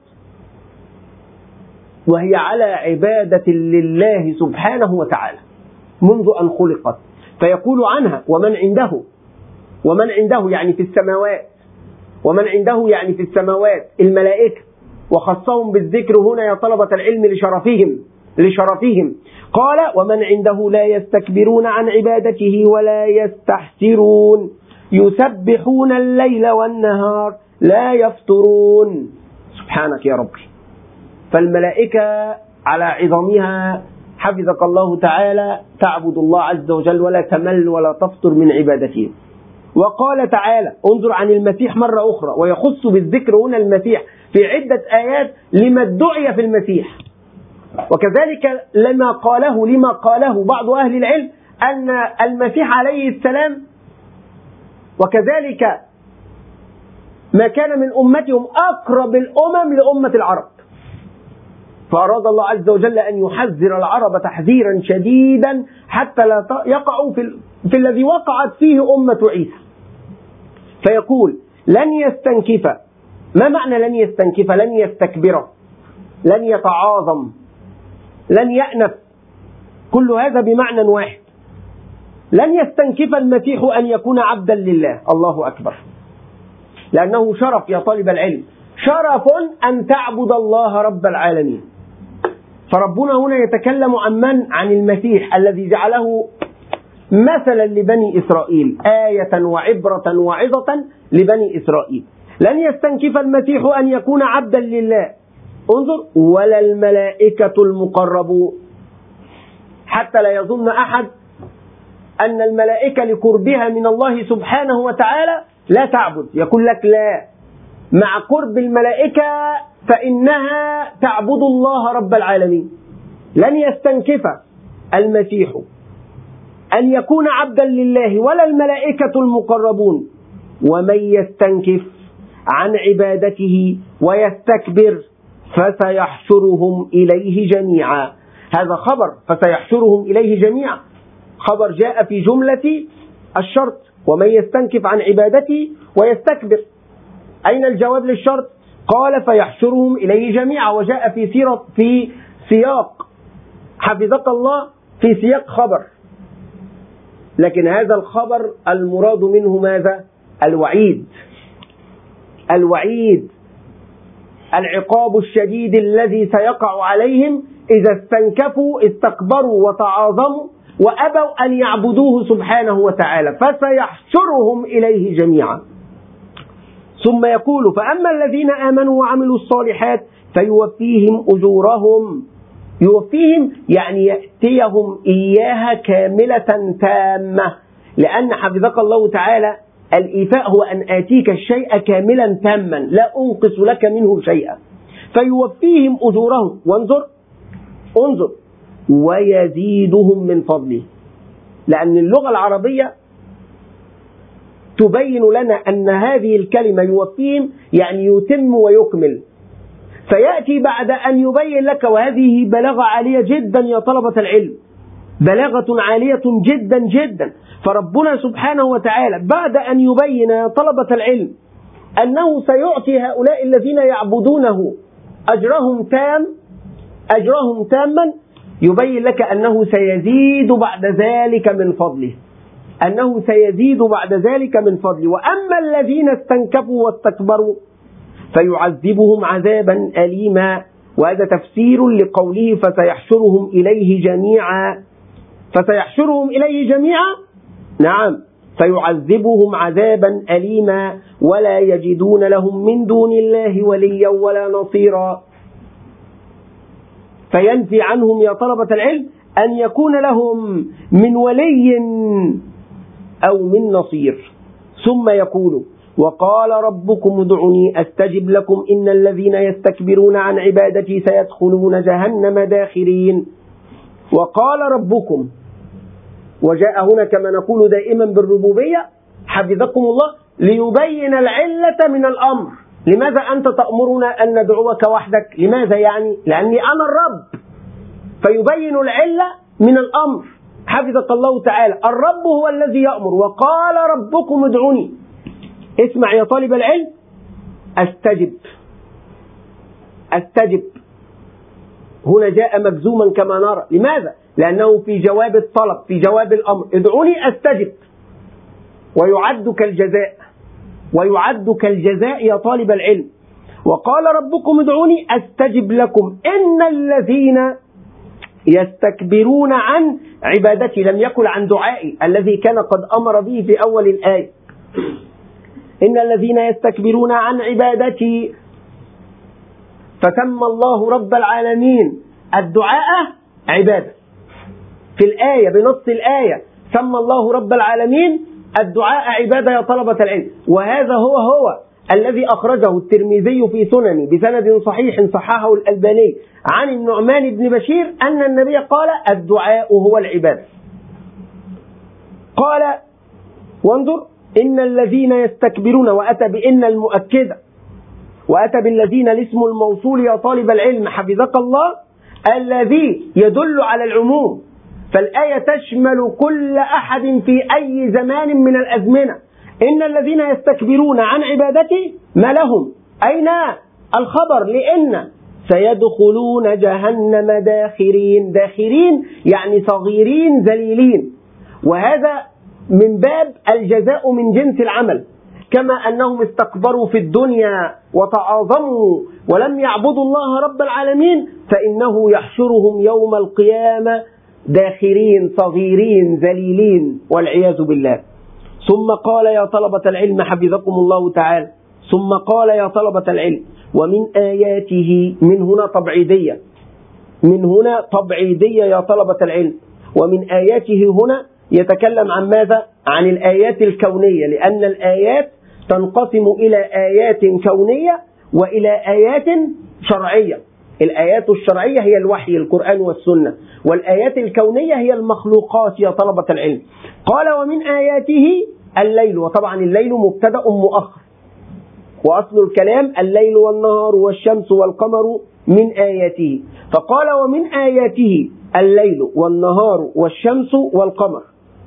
وهي على عبادة لله سبحانه وتعالى، منذ أن خلقت. فيقول عنها ومن عنده، ومن عنده يعني في السماوات، ومن عنده يعني في السماوات الملائكة، وخصهم بالذكر هنا يا طلبة العلم لشرفهم لشرفهم قال: ومن عنده لا يستكبرون عن عبادته ولا يستحسرون، يسبحون الليل والنهار لا يفترون. سبحانك يا ربي. فالملائكة على عظمها حفظك الله تعالى تعبد الله عز وجل ولا تمل ولا تفطر من عبادته. وقال تعالى انظر عن المسيح مرة أخرى، ويخص بالذكر هنا المسيح في عدة آيات لما ادعي في المسيح، وكذلك لما قاله لما قاله بعض أهل العلم أن المسيح عليه السلام وكذلك ما كان من أمتهم أقرب الأمم لأمة العرب، فأراد الله عز وجل أن يحذر العرب تحذيرا شديدا حتى لا يقعوا في, في الذي وقعت فيه أمة عيسى. فيقول لن يستنكف. ما معنى لن يستنكف؟ لن يستكبر، لن يتعاظم، لن يأنف، كل هذا بمعنى واحد. لن يستنكف المسيح أن يكون عبدا لله. الله أكبر، لأنه شرف يا طالب العلم، شرف أن تعبد الله رب العالمين. فربنا هنا يتكلم عن من؟ عن المسيح الذي جعله مثلا لبني إسرائيل، آية وعبرة وعظة لبني إسرائيل. لن يستنكف المسيح أن يكون عبدا لله، انظر، ولا الملائكة المقربون. حتى لا يظن أحد أن الملائكة لقربها من الله سبحانه وتعالى لا تعبد، يقول لك لا، مع قرب الملائكة فإنها تعبد الله رب العالمين. لن يستنكف المسيح أن يكون عبدا لله ولا الملائكة المقربون، ومن يستنكف عن عبادته ويستكبر فسيحشرهم إليه جميعا. هذا خبر، فسيحشرهم إليه جميعا، خبر جاء في جملة الشرط، ومن يستنكف عن عبادته ويستكبر. أين الجواب للشرط؟ قال فيحشرهم إليه جميعا، وجاء في سيرة في سياق حفظك الله في سياق خبر، لكن هذا الخبر المراد منه ماذا؟ الوعيد، الوعيد، العقاب الشديد الذي سيقع عليهم إذا استنكفوا استكبروا وتعاظموا وأبوا أن يعبدوه سبحانه وتعالى، فسيحشرهم إليه جميعا. ثم يقول فأما الذين آمنوا وعملوا الصالحات فيوفيهم أجورهم. يوفيهم يعني يأتيهم إياها كاملة تامة، لأن حفظك الله تعالى الإيفاء هو أن آتيك الشيء كاملا تاما لا أنقص لك منه شيئا. فيوفيهم أجورهم، وانظر انظر ويزيدهم من فضله، لأن اللغة العربية تبين لنا أن هذه الكلمة يوفيهم يعني يتم ويكمل، فيأتي بعد أن يبين لك، وهذه بلاغة عالية جدا يا طلبة العلم، بلاغة عالية جدا جدا. فربنا سبحانه وتعالى بعد أن يبين يا طلبة العلم أنه سيعطي هؤلاء الذين يعبدونه أجرهم تام أجرهم تاما، يبين لك أنه سيزيد بعد ذلك من فضله، أنه سيزيد بعد ذلك من فضله. وأما الذين استنكفوا واستكبروا فيعذبهم عذابا أليما، وهذا تفسير لقوله فسيحشرهم إليه جميعا. فسيحشرهم إليه جميعا، نعم، فيعذبهم عذابا أليما ولا يجدون لهم من دون الله وليا ولا نصيرا. فينفي عنهم يا طلبة العلم أن يكون لهم من ولي أو من نصير. ثم يقول وقال ربكم ادعوني أستجب لكم إن الذين يستكبرون عن عبادتي سيدخلون جهنم داخرين. وقال ربكم، وجاء هنا كما نقول دائما بالربوبية حفظكم الله ليبين العلة من الأمر. لماذا أنت تأمرنا أن ندعوك وحدك؟ لماذا يعني؟ لأني أنا الرب، فيبين العلة من الأمر. حفظك الله تعالى، الرب هو الذي يأمر. وقال ربكم ادعوني، اسمع يا طالب العلم، أستجب أستجب هنا جاء مجزوما كما نرى. لماذا؟ لأنه في جواب الطلب، في جواب الأمر، ادعوني أستجب، ويعد كالجزاء ويعد كالجزاء يا طالب العلم. وقال ربكم ادعوني أستجب لكم إن الذين يستكبرون عن عبادتي، لم يقل عن دعائي الذي كان قد أمر به في أول الآية. إن الذين يستكبرون عن عبادتي، فسمى الله رب العالمين الدعاء عبادة، في الآية بنص الآية سمى الله رب العالمين الدعاء عبادة يا طلبة العلم، وهذا هو هو الذي أخرجه الترمذي في سننه بسند صحيح صححه الألباني عن النعمان بن بشير أن النبي قال الدعاء هو العبادة. قال وانظر إن الذين يستكبرون، وأتى بإن المؤكدة، وأتى بالذين الاسم الموصول يا طالب العلم حفظك الله الذي يدل على العموم، فالآية تشمل كل أحد في أي زمان من الأزمنة. إن الذين يستكبرون عن عبادتي ما لهم، أين الخبر؟ لأن سيدخلون جهنم داخرين، داخرين يعني صغيرين ذليلين، وهذا من باب الجزاء من جنس العمل، كما أنهم استكبروا في الدنيا وتعاظموا ولم يعبدوا الله رب العالمين، فإنه يحشرهم يوم القيامة داخرين صغيرين ذليلين والعياذ بالله. ثم قال يا طلبة العلم حفظكم الله تعالى، ثم قال يا طلبة العلم ومن آياته، من هنا تبعيدية، من هنا تبعيدية يا طلبة العلم، ومن آياته هنا يتكلم عن ماذا؟ عن الآيات الكونية، لأن الآيات تنقسم إلى آيات كونية وإلى آيات شرعية. الآيات الشرعية هي الوحي القرآن والسنة، والآيات الكونية هي المخلوقات يا طلبة العلم. قال ومن آياته الليل، وطبعا الليل مبتدأ مؤخر، وأصل الكلام الليل والنهار والشمس والقمر من آياته، فقال ومن آياته الليل والنهار والشمس والقمر.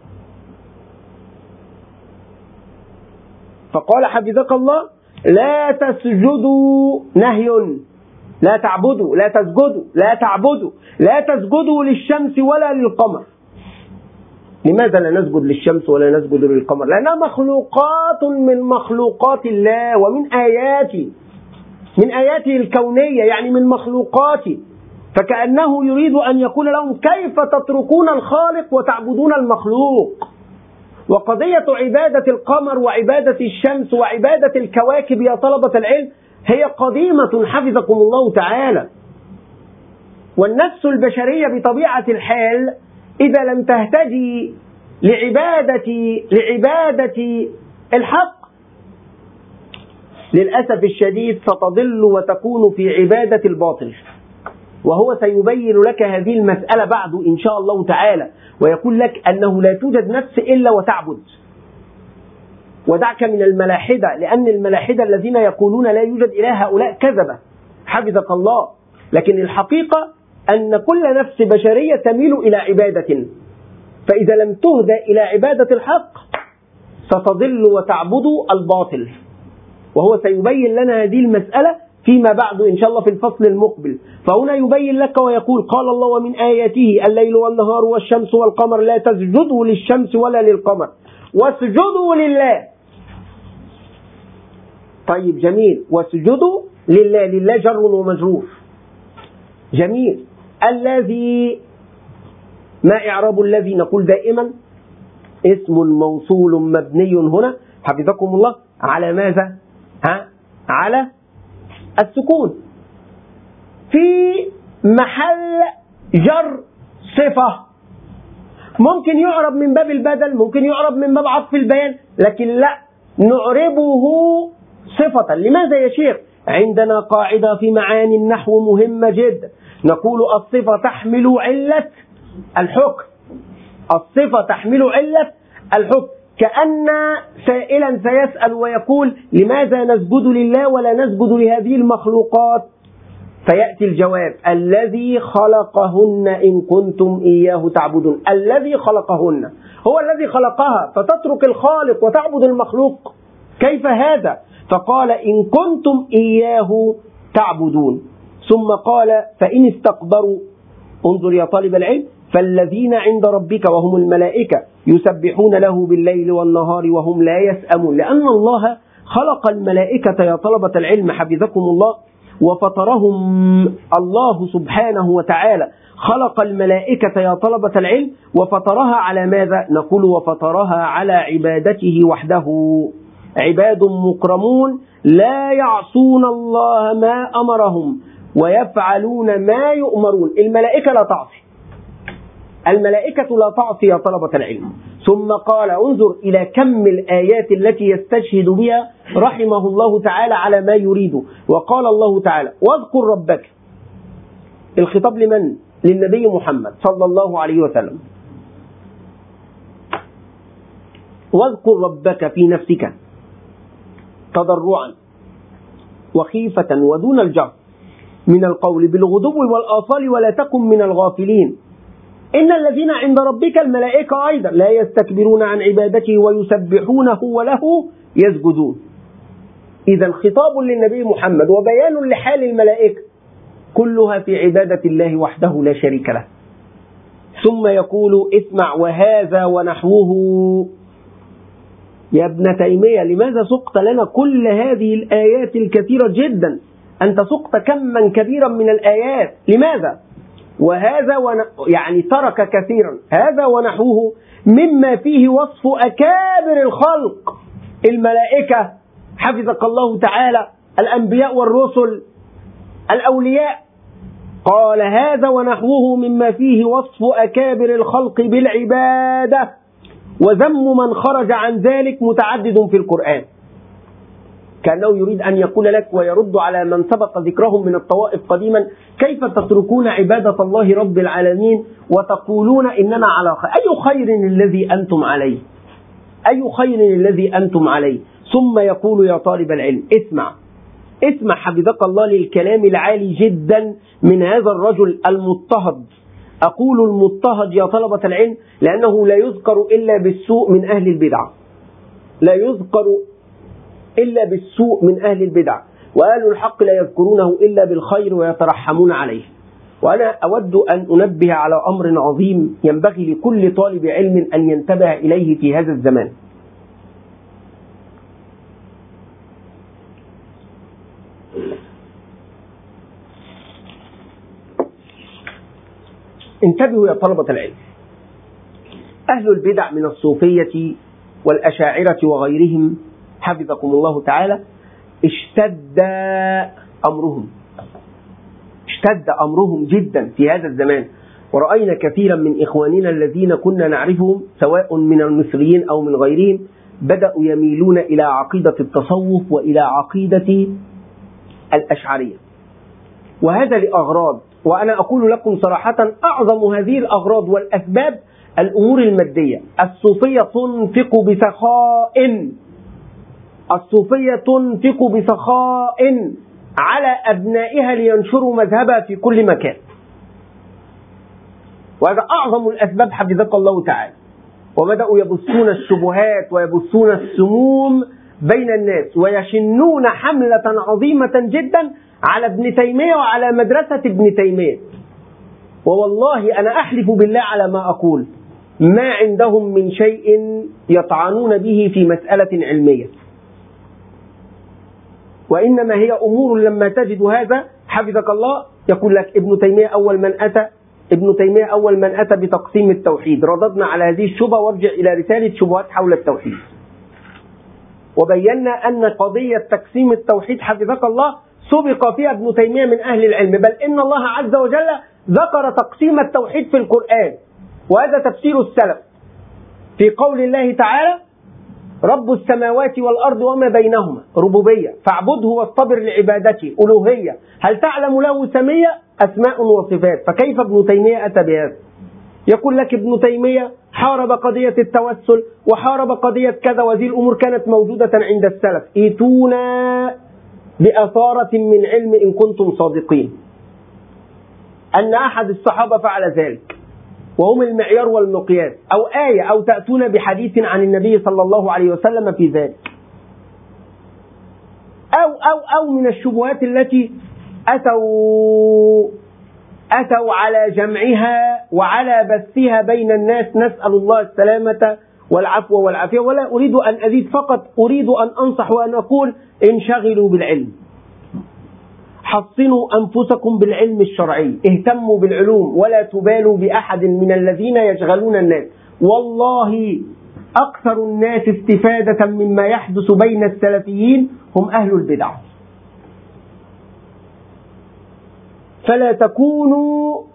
فقال حفظك الله لا تسجدوا، نهي، لا تعبدوا، لا تسجدوا، لا تعبدوا، لا تسجدوا للشمس ولا للقمر. لماذا لا نسجد للشمس ولا نسجد للقمر؟ لأنها مخلوقات من مخلوقات الله، ومن آياته، من آياته الكونية، يعني من مخلوقاته، فكأنه يريد أن يقول لهم كيف تتركون الخالق وتعبدون المخلوق. وقضية عبادة القمر وعبادة الشمس وعبادة الكواكب يا طلبة العلم هي قديمة حفظكم الله تعالى، والنفس البشرية بطبيعة الحال إذا لم تهتدي لعبادة لعبادة الحق للأسف الشديد ستضل وتكون في عبادة الباطل. وهو سيبين لك هذه المسألة بعد إن شاء الله تعالى، ويقول لك أنه لا توجد نفس إلا وتعبد. ودعك من الملاحدة، لأن الملاحدة الذين يقولون لا يوجد إله هؤلاء كذبة حفظك الله، لكن الحقيقة أن كل نفس بشرية تميل إلى عبادة، فإذا لم تهدى إلى عبادة الحق ستضل وتعبد الباطل. وهو سيبين لنا هذه المسألة فيما بعد إن شاء الله في الفصل المقبل. فهنا يبين لك ويقول قال الله ومن آياته الليل والنهار والشمس والقمر لا تسجدوا للشمس ولا للقمر واسجدوا لله. طيب جميل، واسجدوا لله، لله جر ومجرور، جميل. الذي، ما إعراب الذي؟ نقول دائما اسم موصول مبني هنا حفظكم الله على ماذا؟ ها؟ على السكون، في محل جر صفة. ممكن يعرب من باب البدل، ممكن يعرب من باب عطف البيان، لكن لا نعربه صفة. لماذا يا شيخ؟ عندنا قاعدة في معاني النحو مهمة جدا، نقول الصفة تحمل علة الحكم، الصفة تحمل علة الحكم. كأن سائلا سيسأل ويقول لماذا نسجد لله ولا نسجد لهذه المخلوقات؟ فيأتي الجواب الذي خلقهن إن كنتم إياه تعبدون. الذي خلقهن هو الذي خلقها، فتترك الخالق وتعبد المخلوق؟ كيف هذا؟ فقال إن كنتم إياه تعبدون. ثم قال فإن استكبروا، انظر يا طالب العلم، فالذين عند ربك وهم الملائكة يسبحون له بالليل والنهار وهم لا يسأمون. لأن الله خلق الملائكة يا طلبة العلم حفظكم الله وفطرهم، الله سبحانه وتعالى خلق الملائكة يا طلبة العلم وفطرها على ماذا؟ نقول وفطرها على عبادته وحده، عباد مكرمون لا يعصون الله ما أمرهم ويفعلون ما يؤمرون. الملائكة لا تعصي، الملائكة لا تعصي يا طلبة العلم. ثم قال انظر إلى كم الآيات التي يستشهد بها رحمه الله تعالى على ما يريد. وقال الله تعالى واذكر ربك، الخطاب لمن؟ للنبي محمد صلى الله عليه وسلم. واذكر ربك في نفسك تضرعا وخيفة ودون الجهر من القول بالغدو والآصال ولا تكن من الغافلين إن الذين عند ربك الملائكة أيضا لا يستكبرون عن عبادته ويسبحونه وله يسجدون. إذا خطاب للنبي محمد وبيان لحال الملائكة كلها في عبادة الله وحده لا شريك له. ثم يقول اسمع وهذا ونحوه. يا ابن تيمية لماذا سقت لنا كل هذه الآيات الكثيرة جدا؟ أنت سقت كما كبيرا من الآيات، لماذا؟ وهذا ون... يعني ترك كثيرا. هذا ونحوه مما فيه وصف أكابر الخلق، الملائكة حفظك الله تعالى، الأنبياء والرسل، الأولياء. قال هذا ونحوه مما فيه وصف أكابر الخلق بالعبادة وذم من خرج عن ذلك متعدد في القرآن. كأنه يريد أن يقول لك ويرد على من سبق ذكرهم من الطوائف قديما كيف تتركون عبادة الله رب العالمين وتقولون إننا على خير؟ أي خير الذي أنتم عليه؟ أي خير الذي أنتم عليه؟ ثم يقول يا طالب العلم اسمع اسمع حفظك الله للكلام العالي جدا من هذا الرجل المضطهد. أقول المضطهد يا طلبة العلم لأنه لا يذكر إلا بالسوء من أهل البدع، لا يذكر إلا بالسوء من أهل البدع، وأهل الحق لا يذكرونه إلا بالخير ويترحمون عليه. وأنا أود أن أنبه على أمر عظيم ينبغي لكل طالب علم أن ينتبه إليه في هذا الزمان. انتبهوا يا طلبة العلم، أهل البدع من الصوفية والأشاعرة وغيرهم حفظكم الله تعالى اشتد أمرهم اشتد أمرهم جدا في هذا الزمان. ورأينا كثيرا من إخواننا الذين كنا نعرفهم سواء من المصريين أو من غيرهم بدأوا يميلون إلى عقيدة التصوف وإلى عقيدة الأشعرية، وهذا لأغراض. وأنا أقول لكم صراحة أعظم هذه الأغراض والأسباب الأمور المادية. الصوفية تنفق بسخاء الصوفية تنفق بسخاء على أبنائها لينشروا مذهبها في كل مكان، وهذا أعظم الأسباب حفظك الله تعالى. وبدأوا يبثون الشبهات ويبثون السموم بين الناس ويشنون حملة عظيمة جدا على ابن تيمية وعلى مدرسة ابن تيمية. ووالله أنا أحلف بالله على ما أقول ما عندهم من شيء يطعنون به في مسألة علمية، وإنما هي أمور لما تجد هذا حفظك الله يقول لك ابن تيمية أول من أتى ابن تيمية أول من أتى بتقسيم التوحيد. رددنا على هذه الشبهة وارجع إلى رسالة شبهات حول التوحيد، وبينا أن قضية تقسيم التوحيد حفظك الله سبق فيها ابن تيمية من أهل العلم، بل إن الله عز وجل ذكر تقسيم التوحيد في القرآن، وهذا تفسير السلف في قول الله تعالى رب السماوات والأرض وما بينهما ربوبية فاعبده واصطبر لعبادته ألوهية هل تعلم له سمية أسماء وصفات. فكيف ابن تيمية أتى بهذا؟ يقول لك ابن تيمية حارب قضية التوسل وحارب قضية كذا، وهذه الأمور كانت موجودة عند السلف. ائتونا بأثارة من علم إن كنتم صادقين أن أحد الصحابة فعل ذلك وهم المعيار والمقياس، أو آية أو تأتون بحديث عن النبي صلى الله عليه وسلم في ذلك، أو أو أو من الشبهات التي أتوا أتوا على جمعها وعلى بثها بين الناس. نسأل الله السلامة والعفو والعافية. ولا أريد أن أزيد، فقط أريد أن أنصح وأن أقول انشغلوا بالعلم، حصنوا أنفسكم بالعلم الشرعي، اهتموا بالعلوم ولا تبالوا بأحد من الذين يشغلون الناس. والله أكثر الناس استفادة مما يحدث بين السلفيين هم أهل البدع. فلا تكونوا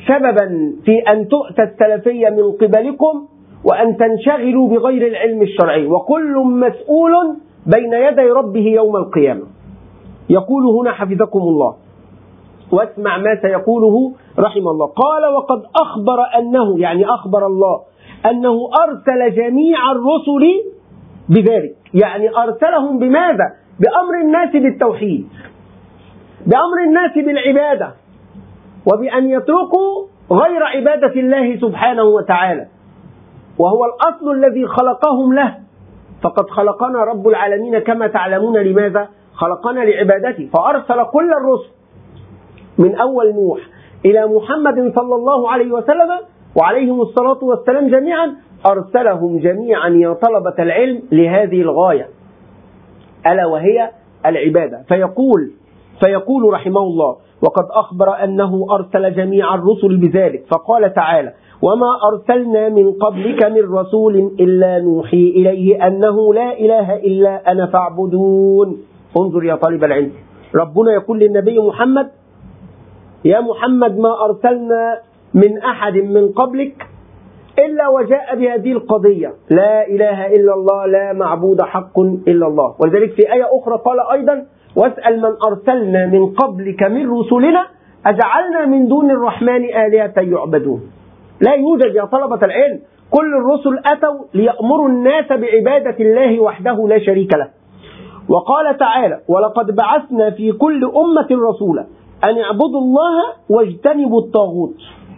سببا في أن تؤتى السلفية من قبلكم وأن تنشغلوا بغير العلم الشرعي، وكل مسؤول بين يدي ربه يوم القيامة. يقول هنا حفظكم الله، واسمع ما سيقوله رحمه الله. قال: وقد أخبر أنه، يعني أخبر الله أنه أرسل جميع الرسل بذلك، يعني أرسلهم بماذا؟ بأمر الناس بالتوحيد، بأمر الناس بالعبادة، وبأن يتركوا غير عبادة الله سبحانه وتعالى، وهو الأصل الذي خلقهم له. فقد خلقنا رب العالمين كما تعلمون لماذا؟ خلقنا لعبادته، فأرسل كل الرسل من أول نوح إلى محمد صلى الله عليه وسلم وعليهم الصلاة والسلام جميعا، أرسلهم جميعا يا طلبة العلم لهذه الغاية، ألا وهي العبادة. فيقول فيقول رحمه الله: وقد أخبر أنه أرسل جميع الرسل بذلك، فقال تعالى: وما أرسلنا من قبلك من رسول إلا نوحي إليه أنه لا إله إلا أنا فاعبدون. انظر يا طالب العلم، ربنا يقول للنبي محمد: يا محمد ما أرسلنا من أحد من قبلك إلا وجاء بهذه القضية، لا إله إلا الله، لا معبود حق إلا الله. ولذلك في آية أخرى قال أيضا: واسأل من أرسلنا من قبلك من رسلنا أجعلنا من دون الرحمن آلهة يعبدون. لا يوجد يا طلبة العلم، كل الرسل أتوا ليأمروا الناس بعبادة الله وحده لا شريك له. وقال تعالى: ولقد بعثنا في كل أمة رسولا أن اعبدوا الله واجتنبوا الطاغوت.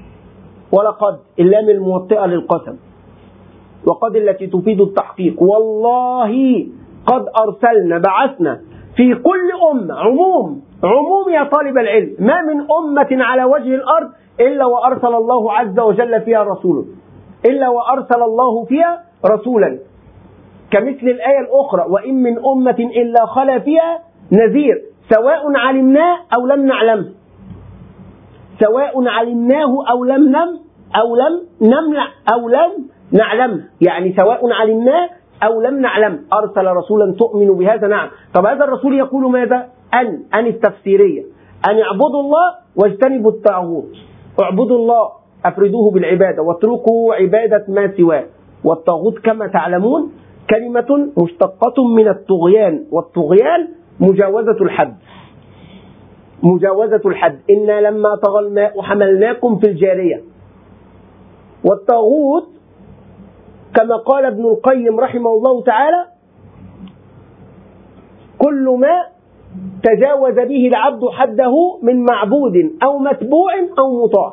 ولقد اللام الموطئة للقسم، وقد التي تفيد التحقيق. والله قد أرسلنا، بعثنا في كل أمة، عموم عموم يا طالب العلم، ما من أمة على وجه الأرض إلا وأرسل الله عز وجل فيها رسولا، إلا وأرسل الله فيها رسولا، كمثل الآية الأخرى: وإن من أمة إلا خلا فيها نذير سواء علمناه أو لم نعلمه، سواء علمناه أو لم نم أو لم نمنع أو لم نعلمه، يعني سواء علمناه أو لم نعلم أرسل رسولا تؤمن بهذا. نعم. طب هذا الرسول يقول ماذا؟ أن أن التفسيرية، أن اعبدوا الله واجتنبوا الطاغوت. اعبدوا الله، أفردوه بالعبادة واتركوا عبادة ما سواه. والطاغوت كما تعلمون كلمة مشتقة من الطغيان، والطغيان مجاوزة الحد، مجاوزة الحد. إنا لما طغى الماء حملناكم في الجارية. والطاغوت كما قال ابن القيم رحمه الله تعالى: كل ما تجاوز به العبد حده من معبود أو متبوع أو مطاع.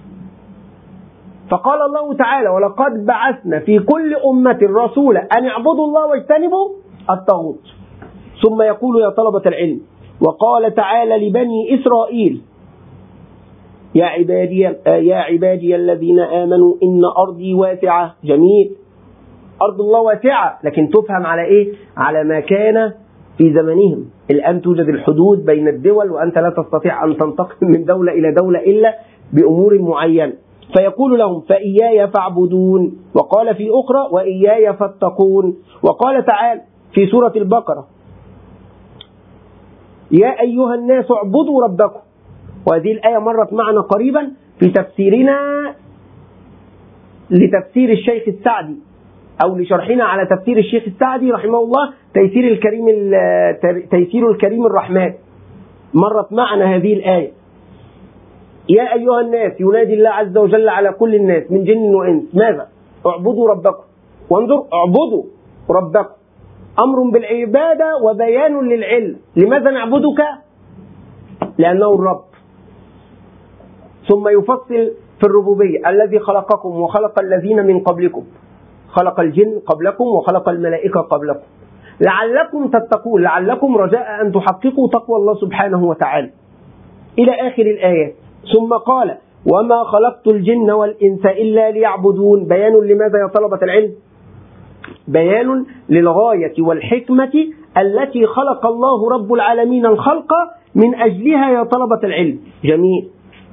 فقال الله تعالى: ولقد بعثنا في كل أمة رسولا أن اعبدوا الله واجتنبوا الطاغوت. ثم يقول يا طلبة العلم: وقال تعالى لبني إسرائيل: يا عبادي يا عبادي الذين آمنوا إن أرضي واسعة. جميل، أرض الله واسعة، لكن تفهم على إيه؟ على ما كان في زمنهم. الآن توجد الحدود بين الدول، وأنت لا تستطيع أن تنتقل من دولة إلى دولة إلا بأمور معينة. فيقول لهم: فإياي فاعبدون. وقال في أخرى: وإياي فاتقون. وقال تعالى في سورة البقرة: يا أيها الناس اعبدوا ربكم. وهذه الآية مرت معنا قريبا في تفسيرنا لتفسير الشيخ السعدي، أو لشرحنا على تفسير الشيخ السعدي رحمه الله، تيسير الكريم تيسير الكريم الرحمن. مرت معنا هذه الآية: يا أيها الناس، ينادي الله عز وجل على كل الناس من جن وإنس، ماذا؟ اعبدوا ربكم. وانظر، اعبدوا ربكم، أمر بالعبادة وبيان للعلم. لماذا نعبدك؟ لأنه الرب. ثم يفصل في الربوبية: الذي خلقكم وخلق الذين من قبلكم، خلق الجن قبلكم وخلق الملائكة قبلكم لعلكم تتقون، لعلكم رجاء أن تحققوا تقوى الله سبحانه وتعالى، إلى آخر الآيات. ثم قال: وما خلقت الجن والإنس إلا ليعبدون. بيان لماذا يا طلبة العلم؟ بيان للغاية والحكمة التي خلق الله رب العالمين الخلق من أجلها يا طلبة العلم. جميل.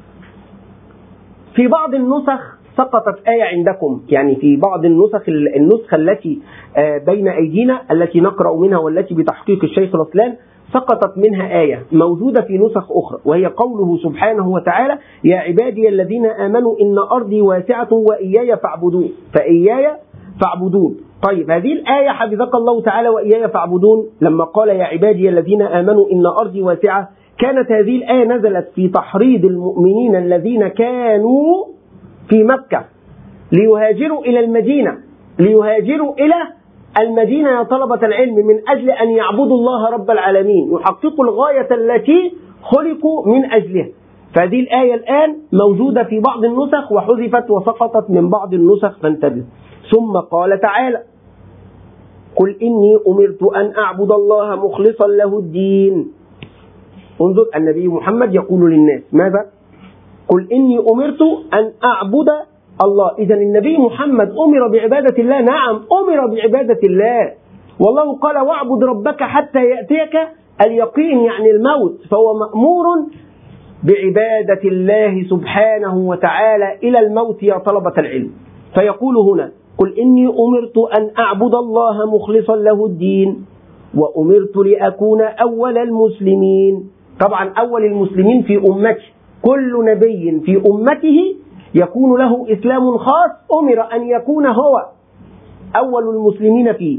في بعض النسخ سقطت آية عندكم، يعني في بعض النسخ النسخة التي بين أيدينا التي نقرأ منها والتي بتحقيق الشيخ رسلان، سقطت منها آية موجودة في نسخ أخرى، وهي قوله سبحانه وتعالى: يا عبادي الذين آمنوا إن أرضي واسعة وإياي فاعبدون، فإياي فاعبدون. طيب هذه الآية حفظك الله تعالى وإياي فاعبدون، لما قال يا عبادي الذين آمنوا إن أرضي واسعة، كانت هذه الآية نزلت في تحريض المؤمنين الذين كانوا في مكة ليهاجروا إلى المدينة، ليهاجروا إلى المدينة يا طلبة العلم، من أجل أن يعبدوا الله رب العالمين، يحققوا الغاية التي خلقوا من أجلها. فهذه الآية الآن موجودة في بعض النسخ وحذفت وسقطت من بعض النسخ، فانتبه. ثم قال تعالى: قل إني أمرت أن أعبد الله مخلصا له الدين. انظر، النبي محمد يقول للناس ماذا؟ قل إني أمرت أن أعبد الله. إذن النبي محمد أمر بعبادة الله، نعم أمر بعبادة الله، والله قال: واعبد ربك حتى يأتيك اليقين، يعني الموت، فهو مأمور بعبادة الله سبحانه وتعالى إلى الموت يا طلبة العلم. فيقول هنا: قل إني أمرت أن أعبد الله مخلصا له الدين وأمرت لأكون أول المسلمين. طبعا أول المسلمين في أمته، كل نبي في أمته يكون له إسلام خاص أمر أن يكون هو أول المسلمين فيه.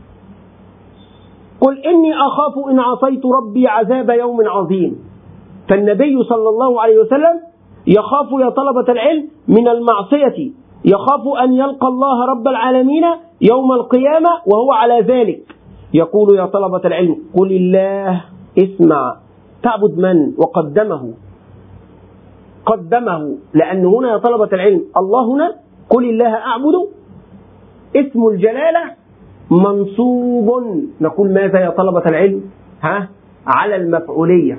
قل إني أخاف إن عصيت ربي عذاب يوم عظيم. فالنبي صلى الله عليه وسلم يخاف يا طلبة العلم من المعصية، يخاف أن يلقى الله رب العالمين يوم القيامة وهو على ذلك. يقول يا طلبة العلم: قل الله، اسمع، تعبد من؟ وقدمه، قدمه، لأن هنا يا طلبة العلم الله هنا قل الله أعبد، اسم الجلالة منصوب، نقول ماذا يا طلبة العلم؟ ها؟ على المفعولية،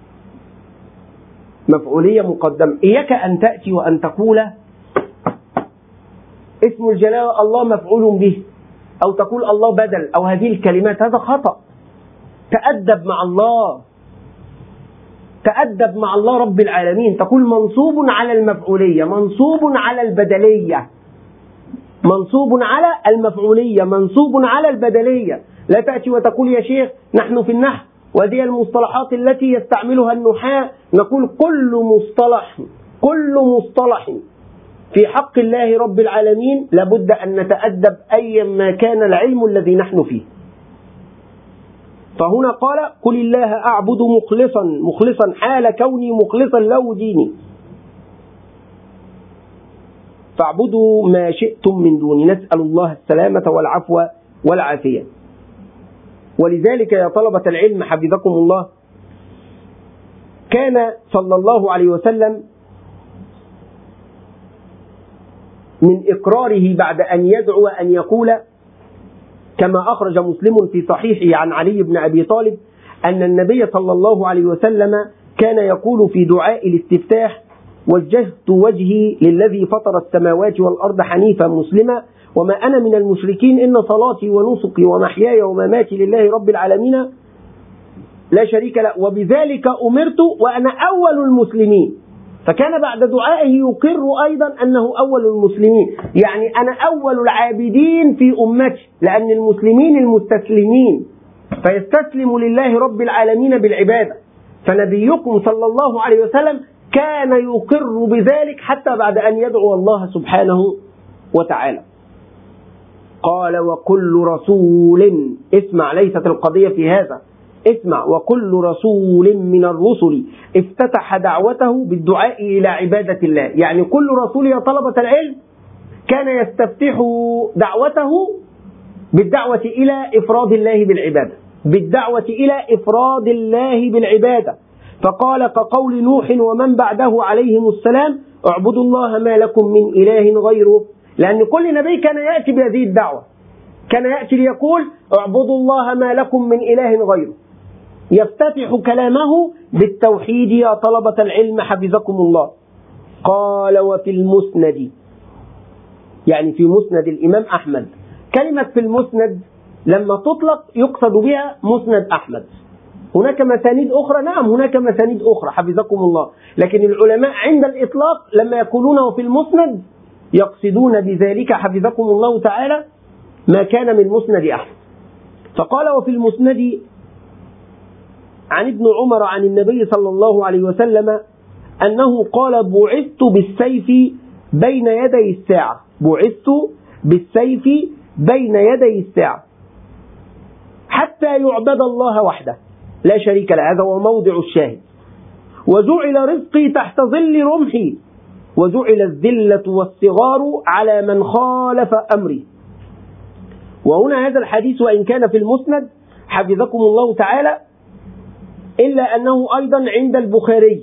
مفعولية مقدمة. إياك أن تأتي وأن تقول اسم الجلالة الله مفعول به، أو تقول الله بدل، أو هذه الكلمات، هذا خطأ. تأدب مع الله، تأدب مع الله رب العالمين. تقول منصوب على المفعولية، منصوب على البدلية، منصوب على المفعولية، منصوب على البدلية. لا تأتي وتقول يا شيخ نحن في النحو وهذه المصطلحات التي يستعملها النحاة، نقول كل مصطلح كل مصطلح في حق الله رب العالمين لابد أن نتأدب أيا ما كان العلم الذي نحن فيه. فهنا قال: قل الله أعبد مخلصا، مخلصا حال كوني مخلصا له ديني، فاعبدوا ما شئتم من دوني. نسأل الله السلامة والعفو والعافية. ولذلك يا طلبة العلم حفظكم الله، كان صلى الله عليه وسلم من إقراره بعد أن يدعو أن يقول، كما أخرج مسلم في صحيحه عن علي بن أبي طالب أن النبي صلى الله عليه وسلم كان يقول في دعاء الاستفتاح: وجهت وجهي للذي فطر السماوات والأرض حنيفا مسلما وما أنا من المشركين إن صلاتي ونسكي ومحياي ومماتي لله رب العالمين لا شريك له وبذلك أمرت وأنا أول المسلمين. فكان بعد دعائه يقر أيضا أنه أول المسلمين، يعني أنا أول العابدين في أمتي، لأن المسلمين المستسلمين، فيستسلم لله رب العالمين بالعبادة. فنبيكم صلى الله عليه وسلم كان يقر بذلك حتى بعد أن يدعو الله سبحانه وتعالى. قال: وكل رسول، اسمع، ليست القضية في هذا، اسمع، وكل رسول من الرسل افتتح دعوته بالدعاء إلى عبادة الله. يعني كل رسول يا طلبة العلم كان يستفتح دعوته بالدعوة إلى إفراد الله بالعبادة، بالدعوة إلى إفراد الله بالعبادة. فقال كقول نوح ومن بعده عليهم السلام: اعبدوا الله ما لكم من إله غيره. لأن كل نبي كان يأتي بهذه الدعوة، كان يأتي ليقول: اعبدوا الله ما لكم من إله غيره. يفتتح كلامه بالتوحيد يا طلبة العلم حفظكم الله. قال: وفي المسند، يعني في مسند الإمام أحمد. كلمة في المسند لما تطلق يقصد بها مسند أحمد. هناك مسانيد أخرى، نعم هناك مسانيد أخرى حفظكم الله، لكن العلماء عند الإطلاق لما يقولون وفي المسند يقصدون بذلك حفظكم الله تعالى ما كان من مسند أحمد. فقال: وفي المسند عن ابن عمر عن النبي صلى الله عليه وسلم أنه قال: بعثت بالسيف بين يدي الساعة. بعثت بالسيف بين يدي الساعة حتى يعبد الله وحده لا شريك له. هذا هو موضع الشاهد. وجعل رزقي تحت ظل رمحي وجعل الذلة والصغار على من خالف أمري. وهنا هذا الحديث وإن كان في المسند حفظكم الله تعالى إلا أنه أيضا عند البخاري.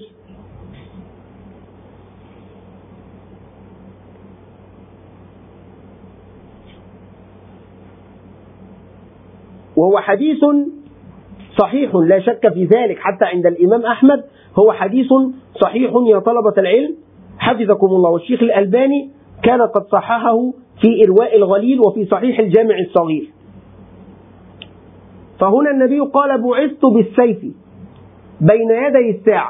وهو حديث صحيح لا شك في ذلك، حتى عند الإمام أحمد هو حديث صحيح يا طلبة العلم حفظكم الله. والشيخ الألباني كان قد صححه في إرواء الغليل وفي صحيح الجامع الصغير. فهنا النبي قال: بعثت بالسيف بين يدي الساعة،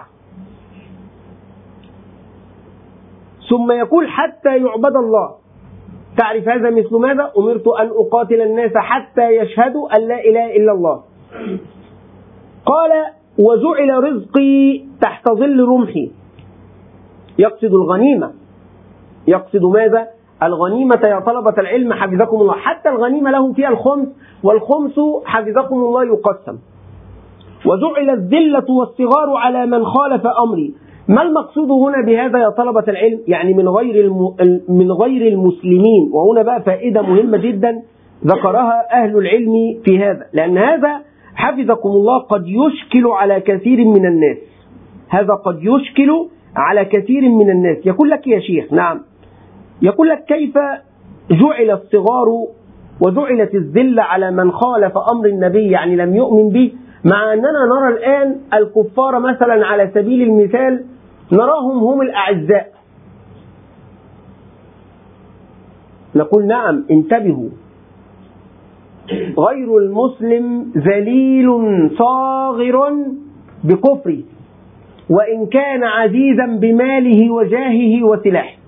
ثم يقول: حتى يعبد الله. تعرف هذا مثل ماذا؟ أمرت أن أقاتل الناس حتى يشهدوا أن لا إله إلا الله. قال: وجعل رزقي تحت ظل رمحي. يقصد الغنيمة. يقصد ماذا؟ الغنيمة يا طلبة العلم حفظكم الله. حتى الغنيمة له فيها الخمس، والخمس حفظكم الله يقسم. وجعل الذلة والصغار على من خالف أمري. ما المقصود هنا بهذا يا طلبة العلم؟ يعني من غير الم... من غير المسلمين. وهنا بقى فائدة مهمة جدا ذكرها أهل العلم في هذا، لأن هذا حفظكم الله قد يشكل على كثير من الناس. هذا قد يشكل على كثير من الناس. يقول لك يا شيخ نعم، يقول لك كيف جعل الصغار وجعلت الذلة على من خالف أمر النبي، يعني لم يؤمن به، مع أننا نرى الآن الكفار مثلا على سبيل المثال نراهم هم الأعزاء. نقول نعم، انتبهوا، غير المسلم ذليل صاغر بكفره وإن كان عزيزا بماله وجاهه وسلاحه.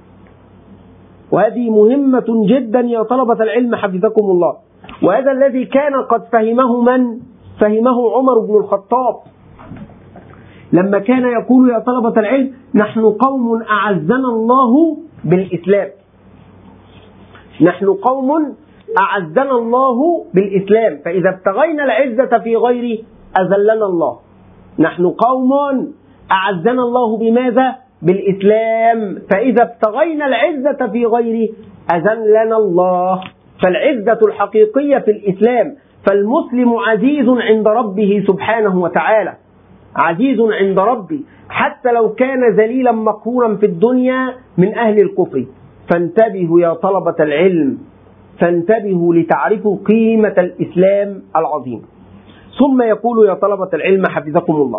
وهذه مهمة جدا يا طلبة العلم حفظكم الله. وهذا الذي كان قد فهمه من؟ فهمه عمر بن الخطاب لما كان يقول يا طلبة العلم: نحن قوم أعزنا الله بالإسلام. نحن قوم أعزنا الله بالإسلام، فإذا ابتغينا العزة في غيره أذلنا الله. نحن قوم أعزنا الله بماذا؟ بالإسلام، فإذا ابتغينا العزة في غيره أذلنا الله. فالعزة الحقيقية في الإسلام. فالمسلم عزيز عند ربه سبحانه وتعالى، عزيز عند ربه حتى لو كان ذليلا مقهورا في الدنيا من أهل الكفر. فانتبهوا يا طلبة العلم، فانتبهوا لتعرفوا قيمة الإسلام العظيم. ثم يقول يا طلبة العلم حفظكم الله: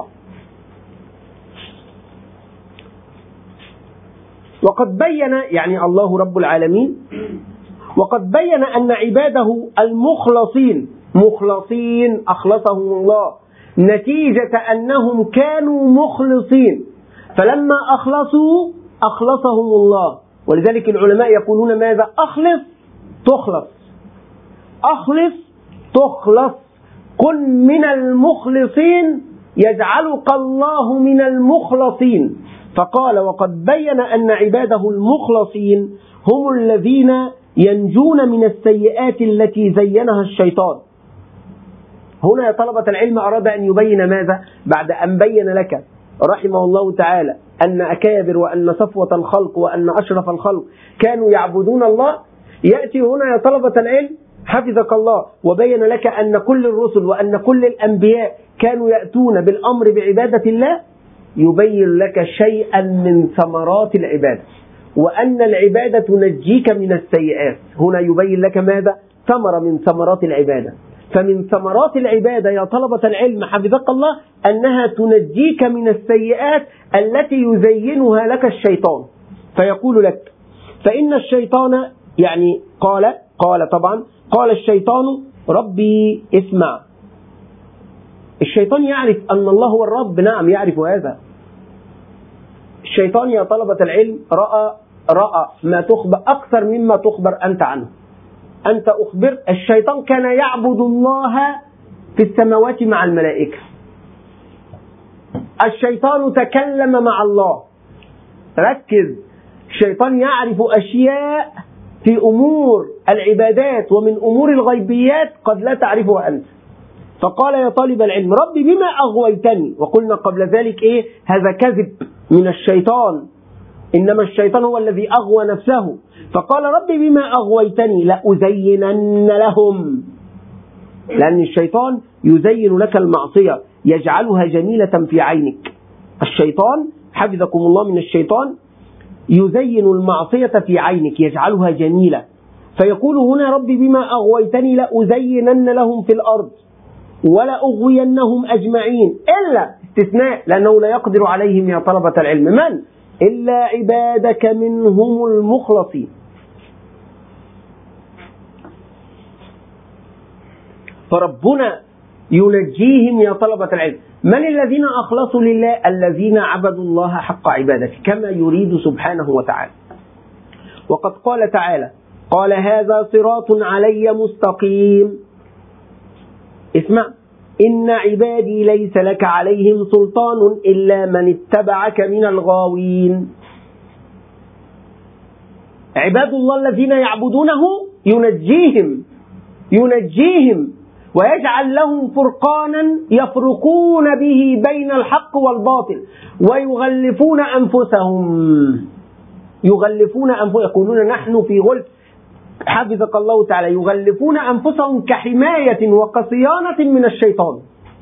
وقد بين، يعني الله رب العالمين، وقد بين أن عباده المخلصين، مخلصين أخلصهم الله نتيجة أنهم كانوا مخلصين، فلما أخلصوا أخلصهم الله. ولذلك العلماء يقولون ماذا؟ أخلص تخلص، أخلص تخلص، كن من المخلصين يجعلك الله من المخلصين. فقال: وقد بين أن عباده المخلصين هم الذين ينجون من السيئات التي زينها الشيطان. هنا يا طلبة العلم أراد أن يبين ماذا؟ بعد أن بين لك رحمه الله تعالى أن أكابر وأن صفوة الخلق وأن أشرف الخلق كانوا يعبدون الله، يأتي هنا يا طلبة العلم حفظك الله وبين لك أن كل الرسل وأن كل الأنبياء كانوا يأتون بالأمر بعبادة الله، يبين لك شيئا من ثمرات العبادة، وأن العبادة تنجيك من السيئات. هنا يبين لك ماذا؟ ثمرة من ثمرات العبادة. فمن ثمرات العبادة يا طلبة العلم حفظك الله أنها تنجيك من السيئات التي يزينها لك الشيطان. فيقول لك: فإن الشيطان، يعني قال قال طبعا قال الشيطان: ربي اسمع. الشيطان يعرف أن الله هو الرب، نعم يعرف هذا. الشيطان يا طلبة العلم رأى رأى ما تخبر أكثر مما تخبر أنت عنه. أنت أخبر الشيطان كان يعبد الله في السماوات مع الملائكة، الشيطان تكلم مع الله. ركز، الشيطان يعرف أشياء في أمور العبادات ومن أمور الغيبيات قد لا تعرفها أنت. فقال يا طالب العلم ربي بما أغويتني، وقلنا قبل ذلك إيه؟ هذا كذب من الشيطان، إنما الشيطان هو الذي أغوى نفسه. فقال ربي بما أغويتني لأزينن لهم، لأن الشيطان يزين لك المعصية، يجعلها جميلة في عينك. الشيطان حفظكم الله من الشيطان يزين المعصية في عينك، يجعلها جميلة. فيقول هنا ربي بما أغويتني لأزينن لهم في الأرض ولأغوينهم أجمعين، إلا استثناء لأنه لا يقدر عليهم يا طلبة العلم. من؟ إلا عبادك منهم المخلصين. فربنا ينجيهم يا طلبة العلم. من الذين أخلصوا لله؟ الذين عبدوا الله حق عبادته كما يريد سبحانه وتعالى. وقد قال تعالى قال هذا صراط علي مستقيم. اسمع، إن عبادي ليس لك عليهم سلطان إلا من اتبعك من الغاوين. عباد الله الذين يعبدونه ينجيهم ينجيهم ويجعل لهم فرقانا يفرقون به بين الحق والباطل، ويغلفون أنفسهم يغلفون أنفسهم يقولون نحن في غلف، حفظك الله تعالى، يغلفون أنفسهم كحماية وكصيانة من الشيطان.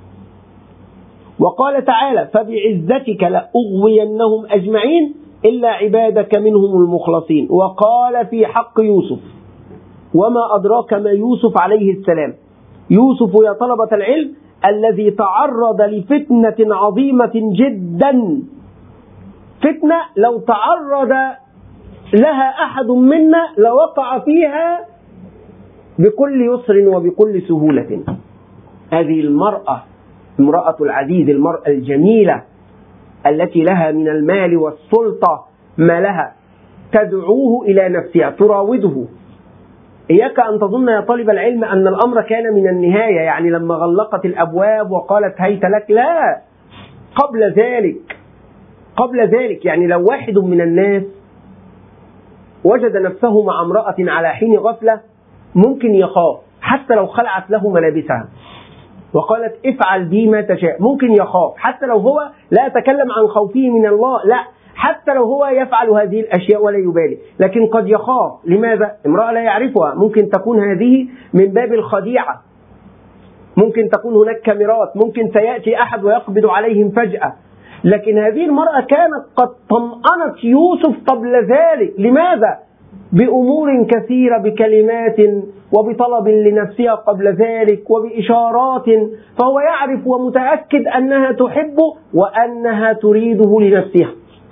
وقال تعالى فبعزتك لأغوينهم أجمعين إلا عبادك منهم المخلصين. وقال في حق يوسف وما أدراك ما يوسف عليه السلام. يوسف يا طلبة العلم الذي تعرض لفتنة عظيمة جدا، فتنة لو تعرض لها أحد منا لوقع فيها بكل يسر وبكل سهولة. هذه المرأة امرأة العزيز، المرأة الجميلة التي لها من المال والسلطة ما لها، تدعوه إلى نفسها، تراوده. إياك أن تظن يا طالب العلم أن الأمر كان من النهاية، يعني لما غلقت الأبواب وقالت هيت لك، لا، قبل ذلك قبل ذلك يعني لو واحد من الناس وجد نفسه مع امرأة على حين غفلة ممكن يخاف، حتى لو خلعت له ملابسها وقالت افعل بي ما تشاء، ممكن يخاف حتى لو هو لا يتكلم عن خوفه من الله، لا، حتى لو هو يفعل هذه الأشياء ولا يبالي، لكن قد يخاف. لماذا؟ امرأة لا يعرفها، ممكن تكون هذه من باب الخديعة، ممكن تكون هناك كاميرات، ممكن سيأتي أحد ويقبض عليهم فجأة. لكن هذه المرأة كانت قد طمأنت يوسف قبل ذلك. لماذا؟ بأمور كثيرة، بكلمات وبطلب لنفسها قبل ذلك وبإشارات، فهو يعرف ومتأكد أنها تحبه وأنها تريده لنفسها.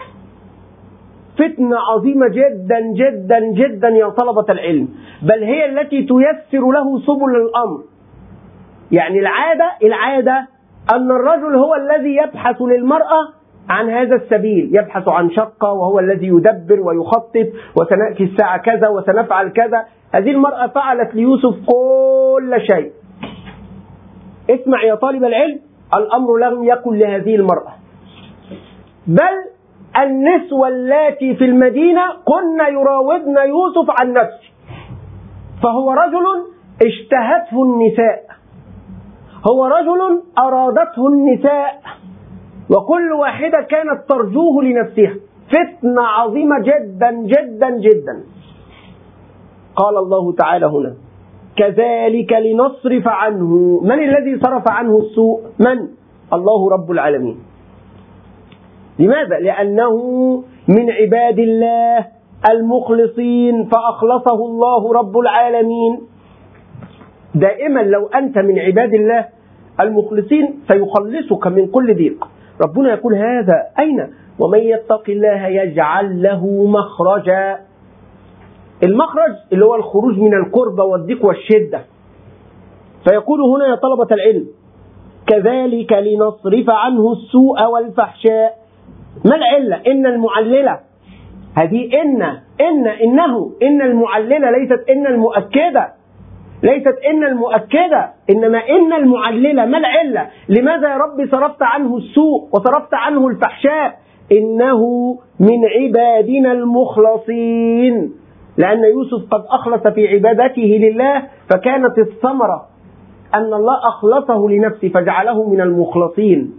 فتنة عظيمة جدا جدا جدا يا طلبة العلم، بل هي التي تيسر له سبل الأمر. يعني العادة العادة أن الرجل هو الذي يبحث للمرأة عن هذا السبيل، يبحث عن شقة وهو الذي يدبر ويخطط، وسنأتي الساعة كذا وسنفعل كذا. هذه المرأة فعلت ليوسف كل شيء. اسمع يا طالب العلم، الأمر لم يكن لهذه المرأة، بل النسوة اللاتي في المدينة كن يراودن يوسف عن نفسه، فهو رجل اشتهته النساء، هو رجل أرادته النساء، وكل واحدة كانت ترجوه لنفسها. فتنة عظيمة جدا جدا جدا. قال الله تعالى هنا كذلك لنصرف عنه. من الذي صرف عنه السوء؟ من؟ الله رب العالمين. لماذا؟ لأنه من عباد الله المخلصين فأخلصه الله رب العالمين. دائما لو أنت من عباد الله المخلصين سيخلصك من كل ضيق. ربنا يقول هذا أين؟ ومن يتق الله يجعل له مخرجا. المخرج اللي هو الخروج من الكربة والضيق والشدة. فيقول هنا يا طلبة العلم كذلك لنصرف عنه السوء والفحشاء. ما العلة؟ إن المعللة، هذه إن إن إنه إن المعللة ليست إن المؤكدة. ليست إن المؤكدة، إنما إن المعللة. ما العلة؟ لماذا يا رب صرفت عنه السوء وصرفت عنه الفحشاء؟ إنه من عبادنا المخلصين، لأن يوسف قد أخلص في عبادته لله، فكانت الثمرة أن الله أخلصه لنفسه فجعله من المخلصين.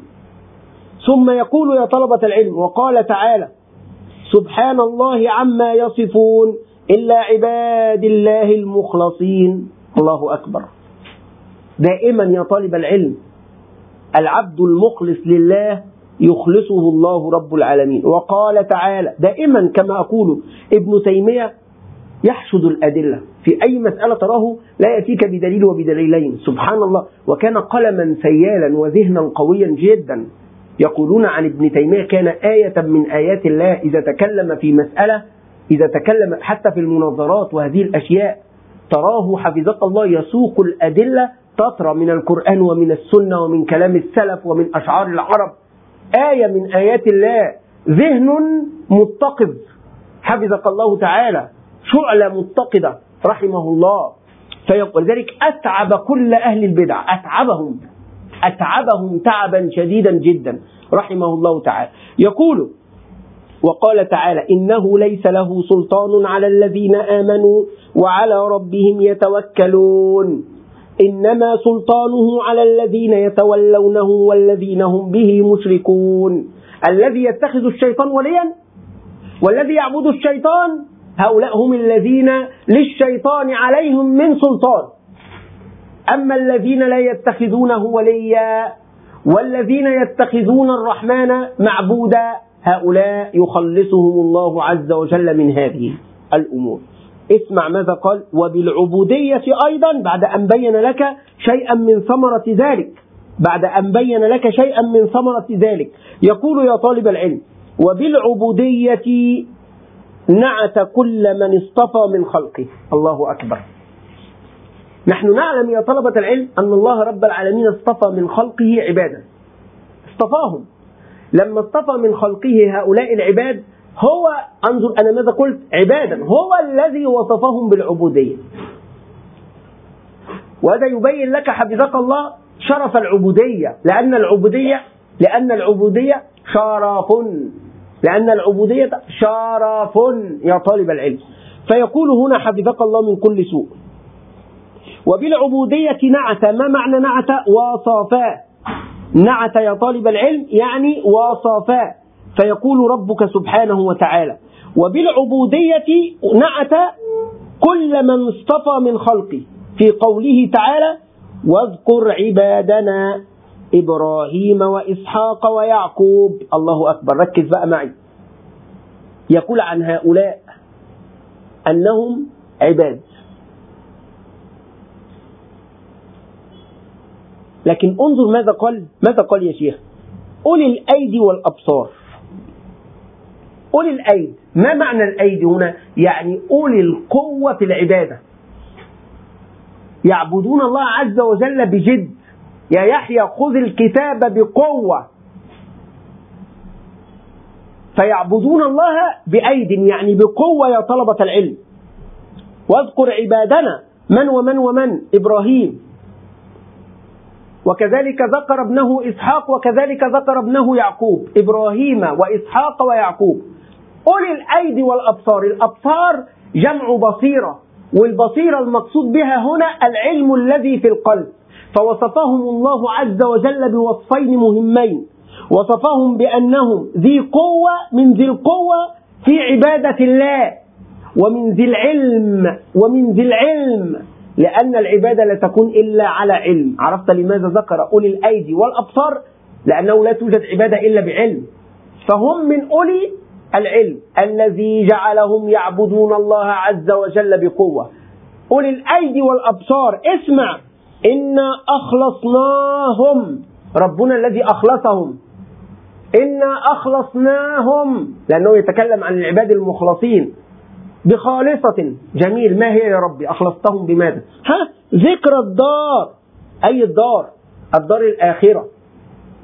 ثم يقول يا طلبة العلم: وقال تعالى: سبحان الله عما يصفون إلا عباد الله المخلصين. الله أكبر. دائما يا طالب العلم العبد المخلص لله يخلصه الله رب العالمين. وقال تعالى دائما كما أقول ابن تيمية يحشد الأدلة في أي مسألة تراه لا يأتيك بدليل وبدليلين. سبحان الله. وكان قلما سيالا وذهنا قويا جدا. يقولون عن ابن تيمية كان آية من آيات الله إذا تكلم في مسألة، إذا تكلم حتى في المناظرات وهذه الأشياء تراه حفظك الله يسوق الأدلة تطرى من القرآن ومن السنة ومن كلام السلف ومن أشعار العرب. آية من آيات الله، ذهن متقظ حفظك الله تعالى، شعلة متقدة رحمه الله. ولذلك أتعب كل أهل البدع، أتعبهم أتعبهم تعبا شديدا جدا رحمه الله تعالى. يقول: وقال تعالى: إنه ليس له سلطان على الذين آمنوا وعلى ربهم يتوكلون، إنما سلطانه على الذين يتولونه والذين هم به مشركون. الذي يتخذ الشيطان وليا والذي يعبد الشيطان هؤلاء هم الذين للشيطان عليهم من سلطان. أما الذين لا يتخذونه وليا والذين يتخذون الرحمن معبودا هؤلاء يخلصهم الله عز وجل من هذه الأمور. اسمع ماذا قال: وبالعبودية أيضا، بعد أن بين لك شيئا من ثمرة ذلك بعد أن بين لك شيئا من ثمرة ذلك يقول يا طالب العلم: وبالعبودية نعت كل من اصطفى من خلقه. الله أكبر. نحن نعلم يا طلبة العلم أن الله رب العالمين اصطفى من خلقه عبادا، اصطفاهم. لما اصطفى من خلقه هؤلاء العباد هو، انظر أنا ماذا قلت، عبادا، هو الذي وصفهم بالعبودية. وهذا يبين لك حفظك الله شرف العبودية، لأن العبودية لأن العبودية شرف لأن العبودية شرف يا طالب العلم. فيقول هنا حفظك الله من كل سوء: وبالعبودية نعت. ما معنى نعت؟ وصفا. نعت يا طالب العلم يعني وصفا. فيقول ربك سبحانه وتعالى: وبالعبودية نعت كل من اصطفى من خلقه، في قوله تعالى: واذكر عبادنا إبراهيم وإسحاق ويعقوب. الله أكبر. ركز بقى معي. يقول عن هؤلاء أنهم عباد، لكن انظر ماذا قال ماذا قال يا شيخ: أولي الأيدي والأبصار. أولي الأيدي، ما معنى الأيدي هنا؟ يعني أولي القوة في العبادة، يعبدون الله عز وجل بجد. يا يحيى خذ الكتاب بقوة. فيعبدون الله بأيد يعني بقوة يا طلبة العلم. واذكر عبادنا من ومن ومن إبراهيم، وكذلك ذكر ابنه إسحاق، وكذلك ذكر ابنه يعقوب. إبراهيم وإسحاق ويعقوب. أولي الأيدي والأبصار. الأبصار جمع بصيرة، والبصيرة المقصود بها هنا العلم الذي في القلب. فوصفهم الله عز وجل بوصفين مهمين: وصفهم بأنهم ذي قوة من ذي القوة في عبادة الله، ومن ذي العلم ومن ذي العلم لأن العبادة لا تكون إلا على علم. عرفت لماذا ذكر أولي الأيدي والأبصار؟ لأنه لا توجد عبادة إلا بعلم، فهم من أولي العلم الذي جعلهم يعبدون الله عز وجل بقوة. أولي الأيدي والأبصار. اسمع: إنا أخلصناهم، ربنا الذي أخلصهم. إنا أخلصناهم، لأنه يتكلم عن العباد المخلصين بخالصة. جميل. ما هي يا ربي؟ أخلصتهم بماذا؟ ها؟ ذكر الدار. أي الدار؟ الدار الآخرة.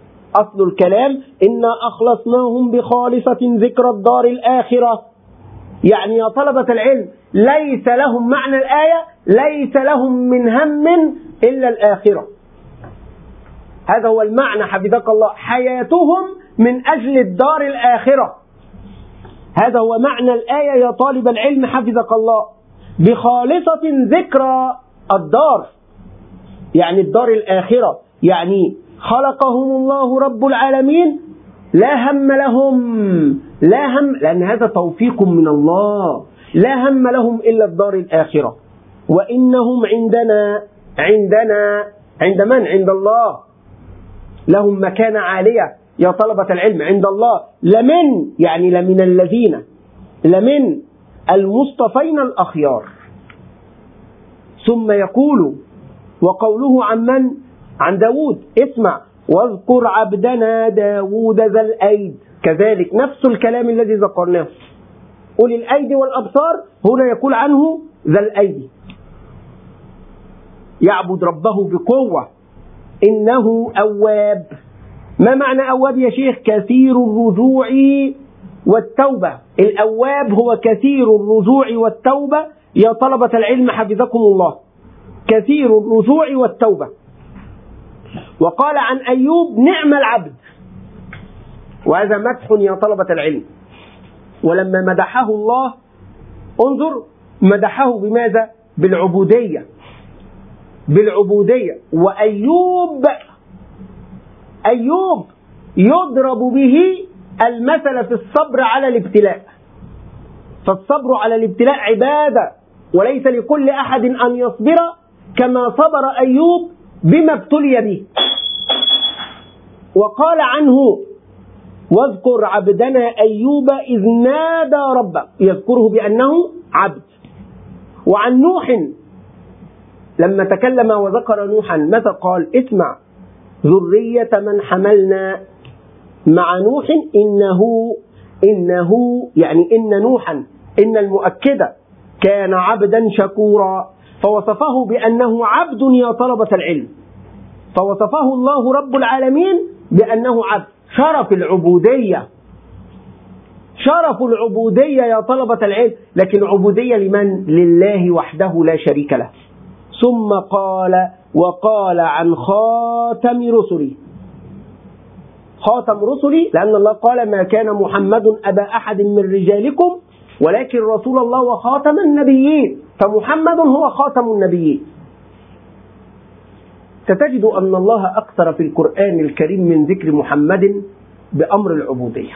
أصل الكلام: إنا أخلصناهم بخالصة ذكر الدار الآخرة. يعني يا طلبة العلم ليس لهم معنى الآية ليس لهم من هم إلا الآخرة. هذا هو المعنى حفظك الله، حياتهم من أجل الدار الآخرة. هذا هو معنى الآية يا طالب العلم حفظك الله، بخالصة ذكرى الدار، يعني الدار الآخرة، يعني خلقهم الله رب العالمين لا هم لهم، لا هم، لأن هذا توفيق من الله، لا هم لهم إلا الدار الآخرة. وإنهم عندنا عندنا عند من؟ عند الله، لهم مكانة عالية يا طلبة العلم عند الله، لمن يعني لمن الذين لمن المصطفين الأخيار. ثم يقول وقوله عن من؟ عن داود. اسمع، واذكر عبدنا داود ذا الأيد، كذلك نفس الكلام الذي ذكرناه، أولي الأيدي والأبصار، هنا يقول عنه ذا الأيدي، يعبد ربه بقوة، إنه أواب. ما معنى أواب يا شيخ؟ كثير الرجوع والتوبة. الأواب هو كثير الرجوع والتوبة يا طلبة العلم حفظكم الله، كثير الرجوع والتوبة. وقال عن أيوب نعم العبد، وهذا مدح يا طلبة العلم. ولما مدحه الله انظر مدحه بماذا؟ بالعبودية، بالعبودية. وأيوب أيوب يضرب به المثل في الصبر على الابتلاء، فالصبر على الابتلاء عبادة، وليس لكل أحد أن يصبر كما صبر أيوب بما ابتلي به. وقال عنه واذكر عبدنا أيوب إذ نادى ربه، يذكره بأنه عبد. وعن نوح لما تكلم وذكر نوحا ماذا قال؟ اسمع، ذرية من حملنا مع نوح إنه إنه يعني إن نوحا، إن المؤكدة كان عبدا شكورا، فوصفه بأنه عبد يا طلبة العلم، فوصفه الله رب العالمين بأنه عبد. شرف العبودية، شرف العبودية يا طلبة العلم، لكن عبودية لمن؟ لله وحده لا شريك له. ثم قال وقال عن خاتم رسلي، خاتم رسلي لأن الله قال ما كان محمد أبا أحد من رجالكم ولكن رسول الله وخاتم النبيين، فمحمد هو خاتم النبيين. ستجد أن الله أكثر في القرآن الكريم من ذكر محمد بأمر العبودية.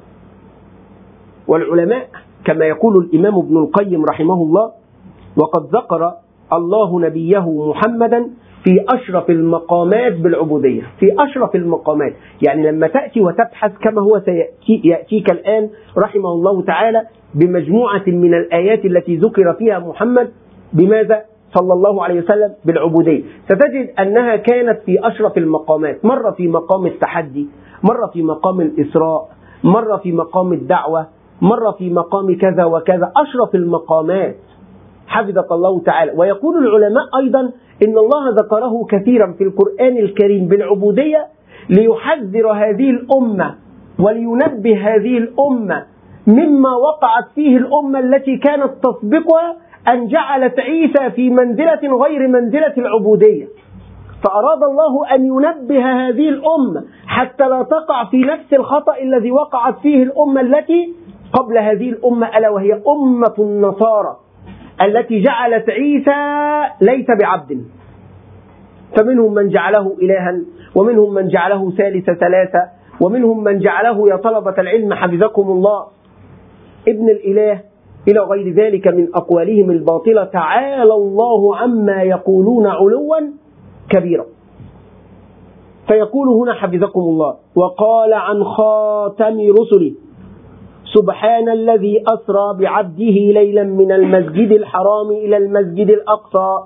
والعلماء كما يقول الإمام ابن القيم رحمه الله، وقد ذكر الله نبيه محمدا في أشرف المقامات بالعبودية، في أشرف المقامات، يعني لما تأتي وتبحث كما هو سيأتي يأتيك الآن رحمه الله تعالى بمجموعة من الآيات التي ذكر فيها محمد بماذا؟ صلى الله عليه وسلم بالعبودية، ستجد أنها كانت في أشرف المقامات، مرة في مقام التحدي، مرة في مقام الإسراء، مرة في مقام الدعوة، مرة في مقام كذا وكذا، أشرف المقامات حفظك الله تعالى. ويقول العلماء أيضا إن الله ذكره كثيرا في القرآن الكريم بالعبودية ليحذر هذه الأمة ولينبه هذه الأمة مما وقعت فيه الأمة التي كانت تسبقها، أن جعلت عيسى في منزلة غير منزلة العبودية، فأراد الله أن ينبه هذه الأمة حتى لا تقع في نفس الخطأ الذي وقعت فيه الأمة التي قبل هذه الأمة، ألا وهي أمة النصارى التي جعلت عيسى ليس بعبد، فمنهم من جعله إلها، ومنهم من جعله ثالث ثلاثة، ومنهم من جعله يا طلبة العلم حفظكم الله ابن الإله، إلى غير ذلك من أقوالهم الباطلة. تعالى الله عما يقولون علوا كبيرا. فيقول هنا حفظكم الله وقال عن خاتم رسله سبحان الذي أسرى بعبده ليلا من المسجد الحرام إلى المسجد الأقصى.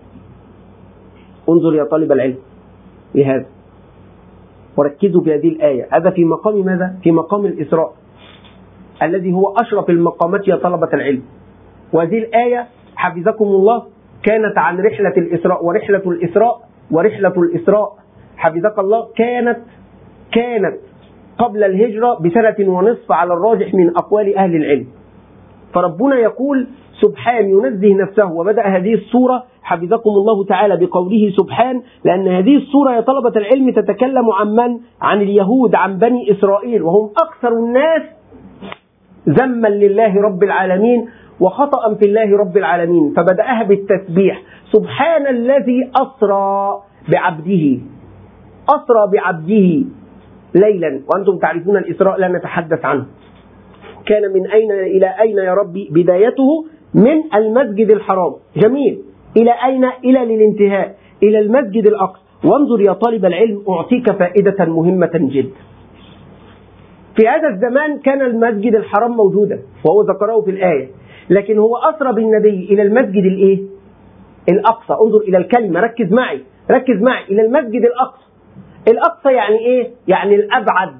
انظر يا طالب العلم لهذا وركزوا في هذه الآية، هذا في مقام ماذا؟ في مقام الإسراء الذي هو أشرف المقامات يا طلبة العلم. وهذه الآية حفظكم الله كانت عن رحلة الإسراء، ورحلة الإسراء ورحلة الإسراء حفظك الله كانت كانت قبل الهجرة بسنة ونصف على الراجح من أقوال أهل العلم. فربنا يقول سبحان ينزه نفسه، وبدأ هذه السورة حفظكم الله تعالى بقوله سبحان، لأن هذه السورة يا طلبة العلم تتكلم عن من؟ عن اليهود، عن بني إسرائيل، وهم أكثر الناس ذما لله رب العالمين وخطأ في الله رب العالمين، فبدأها بالتسبيح سبحان الذي أسرى بعبده، أسرى بعبده ليلا، وأنتم تعرفون الإسراء لا نتحدث عنه، كان من أين إلى أين يا ربي؟ بدايته من المسجد الحرام، جميل، إلى أين؟ إلى للانتهاء إلى المسجد الأقصى. وانظر يا طالب العلم أعطيك فائدة مهمة جدا. في هذا الزمان كان المسجد الحرام موجودا وهو ذكره في الآية، لكن هو أسرى بالنبي إلى المسجد الإيه؟ الأقصى. انظر إلى الكلمة، ركز معي ركز معي إلى المسجد الأقصى. الأقصى يعني إيه؟ يعني الأبعد،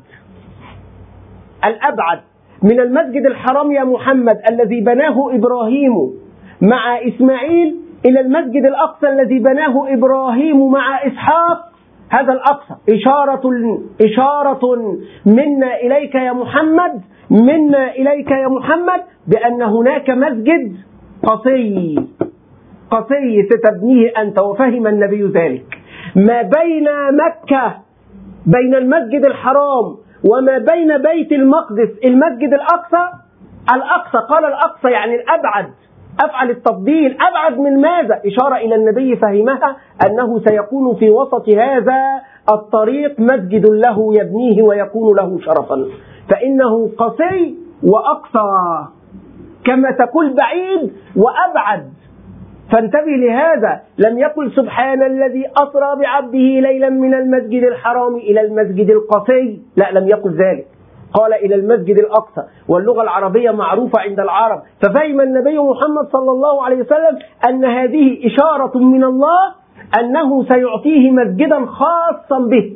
الأبعد من المسجد الحرام يا محمد الذي بناه إبراهيم مع إسماعيل إلى المسجد الأقصى الذي بناه إبراهيم مع إسحاق. هذا الأقصى إشارة إشارة منا إليك يا محمد منا إليك يا محمد بأن هناك مسجد قصي قصي ستبنيه أنت، وفهم النبي ذلك. ما بين مكة بين المسجد الحرام وما بين بيت المقدس المسجد الأقصى، الأقصى قال الأقصى يعني الأبعد، أفعل التفضيل، أبعد من ماذا؟ إشارة إلى النبي فهمها أنه سيكون في وسط هذا الطريق مسجد له يبنيه ويكون له شرفا، فإنه قصي وأقصى كما تقول بعيد وأبعد. فانتبه لهذا، لم يقل سبحان الذي أسرى بعبده ليلا من المسجد الحرام إلى المسجد القصي، لا، لم يقل ذلك، قال إلى المسجد الأقصى. واللغة العربية معروفة عند العرب، ففهم النبي محمد صلى الله عليه وسلم أن هذه إشارة من الله أنه سيعطيه مسجدا خاصا به.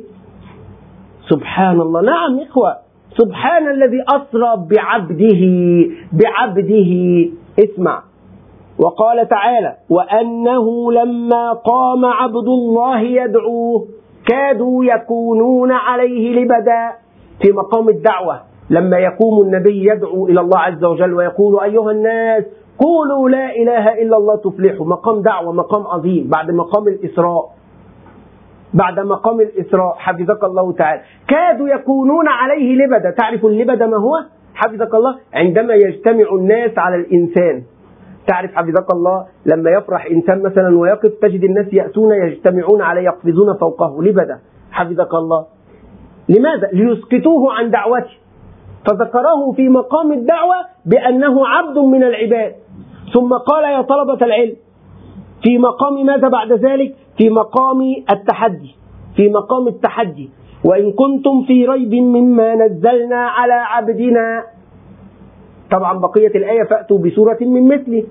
سبحان الله، نعم إخوة، سبحان الذي أسرى بعبده بعبده. اسمع، وقال تعالى وأنه لما قام عبد الله يدعوه كادوا يكونون عليه لبدا. في مقام الدعوة لما يقوم النبي يدعو إلى الله عز وجل ويقول أيها الناس قولوا لا إله إلا الله تفلحوا، مقام دعوة، مقام عظيم بعد مقام الإسراء، بعد مقام الإسراء حفظك الله تعالى. كادوا يكونون عليه لبدا. تعرف اللبدا ما هو حفظك الله؟ عندما يجتمع الناس على الإنسان. تعرف حفظك الله لما يفرح إنسان مثلا ويقف تجد الناس يأتون يجتمعون عليه يقفزون فوقه، لبدا حفظك الله. لماذا؟ ليسقطوه عن دعوته، فذكره في مقام الدعوة بأنه عبد من العباد. ثم قال يا طلبة العلم في مقام ماذا بعد ذلك؟ في مقام التحدي، في مقام التحدي وإن كنتم في ريب مما نزلنا على عبدنا. طبعا بقية الآية فأتوا بسورة من مثله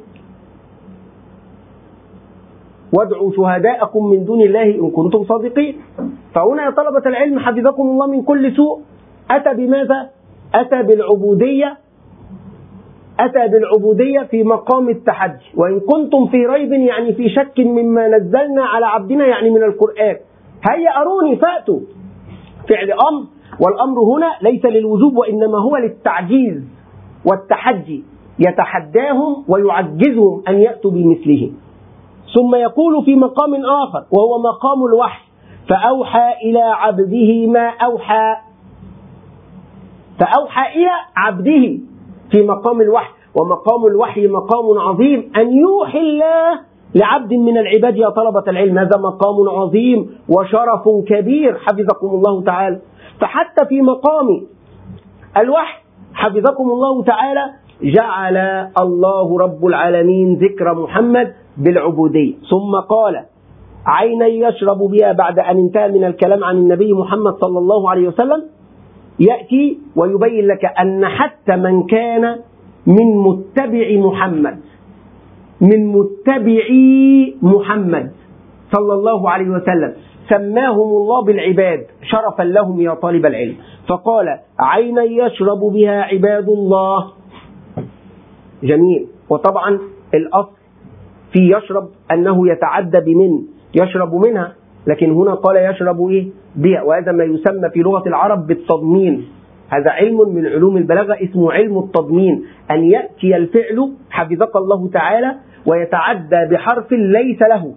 وادعوا شهداءكم من دون الله إن كنتم صادقين. فهنا يا طلبة العلم حفظكم الله من كل سوء أتى بماذا؟ أتى بالعبودية، أتى بالعبودية في مقام التحدي. وإن كنتم في ريب يعني في شك مما نزلنا على عبدنا يعني من القرآن، هيا أروني فأتوا، فعل أمر، والأمر هنا ليس للوجوب وإنما هو للتعجيز والتحدي، يتحداهم ويعجزهم أن يأتوا بمثله. ثم يقول في مقام آخر وهو مقام الوحي فأوحى إلى عبده ما أوحى، فأوحى إلى عبده في مقام الوحي. ومقام الوحي مقام عظيم، أن يوحي الله لعبد من العباد يا طلبة العلم، هذا مقام عظيم وشرف كبير حفظكم الله تعالى. فحتى في مقام الوحي حفظكم الله تعالى جعل الله رب العالمين ذكر محمد بالعبودية. ثم قال عينا يشرب بها بعد أن انتهى من الكلام عن النبي محمد صلى الله عليه وسلم، يأتي ويبين لك أن حتى من كان من متبع محمد من متبعي محمد صلى الله عليه وسلم سماهم الله بالعباد شرفا لهم يا طالب العلم. فقال عينا يشرب بها عباد الله. جميل. وطبعا الأصل في يشرب أنه يتعدى بمن، يشرب منها، لكن هنا قال يشرب إيه؟ بها، وهذا ما يسمى في لغة العرب بالتضمين. هذا علم من علوم البلاغة اسمه علم التضمين، أن يأتي الفعل حفظك الله تعالى ويتعدى بحرف ليس له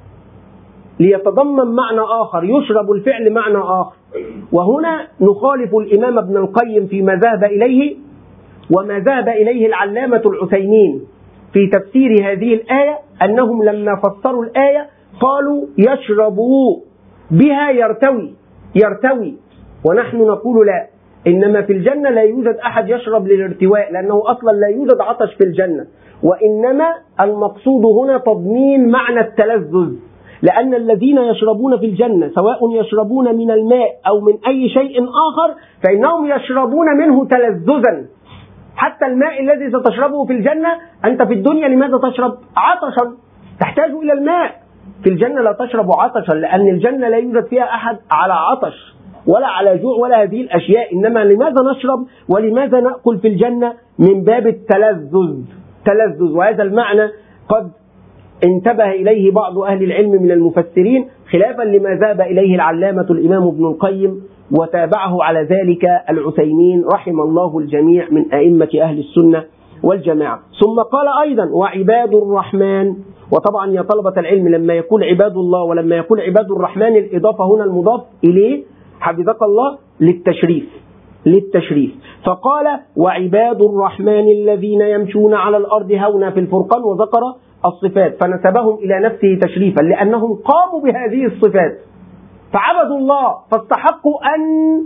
ليتضمن معنى آخر، يشرب الفعل معنى آخر. وهنا نخالف الإمام ابن القيم فيما ذهب إليه وما ذهب إليه العلامة العثيمين في تفسير هذه الآية، أنهم لما فسروا الآية قالوا يشرب بها يرتوي يرتوي ونحن نقول لا، إنما في الجنة لا يوجد أحد يشرب للارتواء، لأنه أصلا لا يوجد عطش في الجنة، وإنما المقصود هنا تضمين معنى التلذذ، لأن الذين يشربون في الجنة سواء يشربون من الماء أو من أي شيء آخر فإنهم يشربون منه تلذذا. حتى الماء الذي ستشربه في الجنة أنت في الدنيا لماذا تشرب؟ عطشا، تحتاج إلى الماء. في الجنة لا تشرب عطشا، لأن الجنة لا يوجد فيها أحد على عطش ولا على جوع ولا هذه الأشياء، إنما لماذا نشرب ولماذا نأكل في الجنة؟ من باب التلذذ تلذذ. وهذا المعنى قد انتبه إليه بعض أهل العلم من المفسرين خلافا لما ذهب إليه العلامة الإمام ابن القيم، وتابعه على ذلك العثيمين رحم الله الجميع من أئمة أهل السنة والجماعة. ثم قال أيضا وعباد الرحمن، وطبعا يا طلبة العلم لما يقول عباد الله ولما يقول عباد الرحمن الإضافة هنا المضاف إليه حفظك الله للتشريف للتشريف فقال وعباد الرحمن الذين يمشون على الأرض هونا في الفرقان، وذكر الصفات فنسبهم إلى نفسه تشريفا لأنهم قاموا بهذه الصفات فعبدوا الله فاستحقوا أن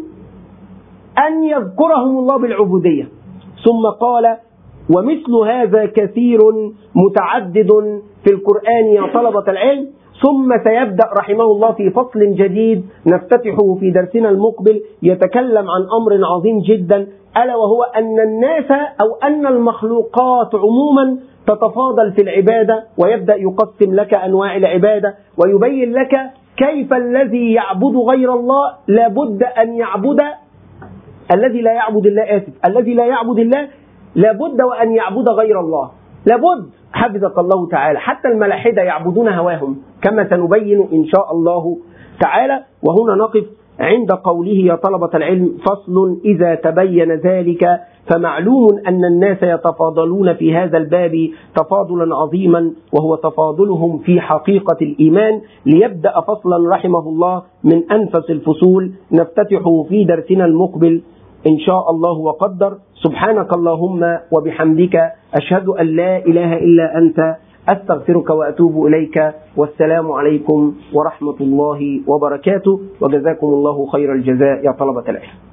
أن يذكرهم الله بالعبودية. ثم قال ومثل هذا كثير متعدد في القرآن يا طلبة العلم. ثم سيبدأ رحمه الله في فصل جديد نفتتحه في درسنا المقبل يتكلم عن أمر عظيم جدا، ألا وهو أن الناس أو أن المخلوقات عموما تتفاضل في العبادة، ويبدأ يقسم لك أنواع العبادة ويبين لك كيف الذي يعبد غير الله لابد أن يعبد الذي لا يعبد الله آسف الذي لا يعبد الله لابد وأن يعبد غير الله، لابد حفظك الله تعالى. حتى الملاحدة يعبدون هواهم كما سنبين إن شاء الله تعالى. وهنا نقف عند قوله يا طلبة العلم فصل إذا تبين ذلك فمعلوم أن الناس يتفاضلون في هذا الباب تفاضلا عظيما، وهو تفاضلهم في حقيقة الإيمان. ليبدأ فصلا رحمه الله من أنفس الفصول نفتتحه في درسنا المقبل إن شاء الله وقدر. سبحانك اللهم وبحمدك أشهد أن لا إله إلا أنت أستغفرك وأتوب إليك، والسلام عليكم ورحمة الله وبركاته، وجزاكم الله خير الجزاء يا طلبة العلم.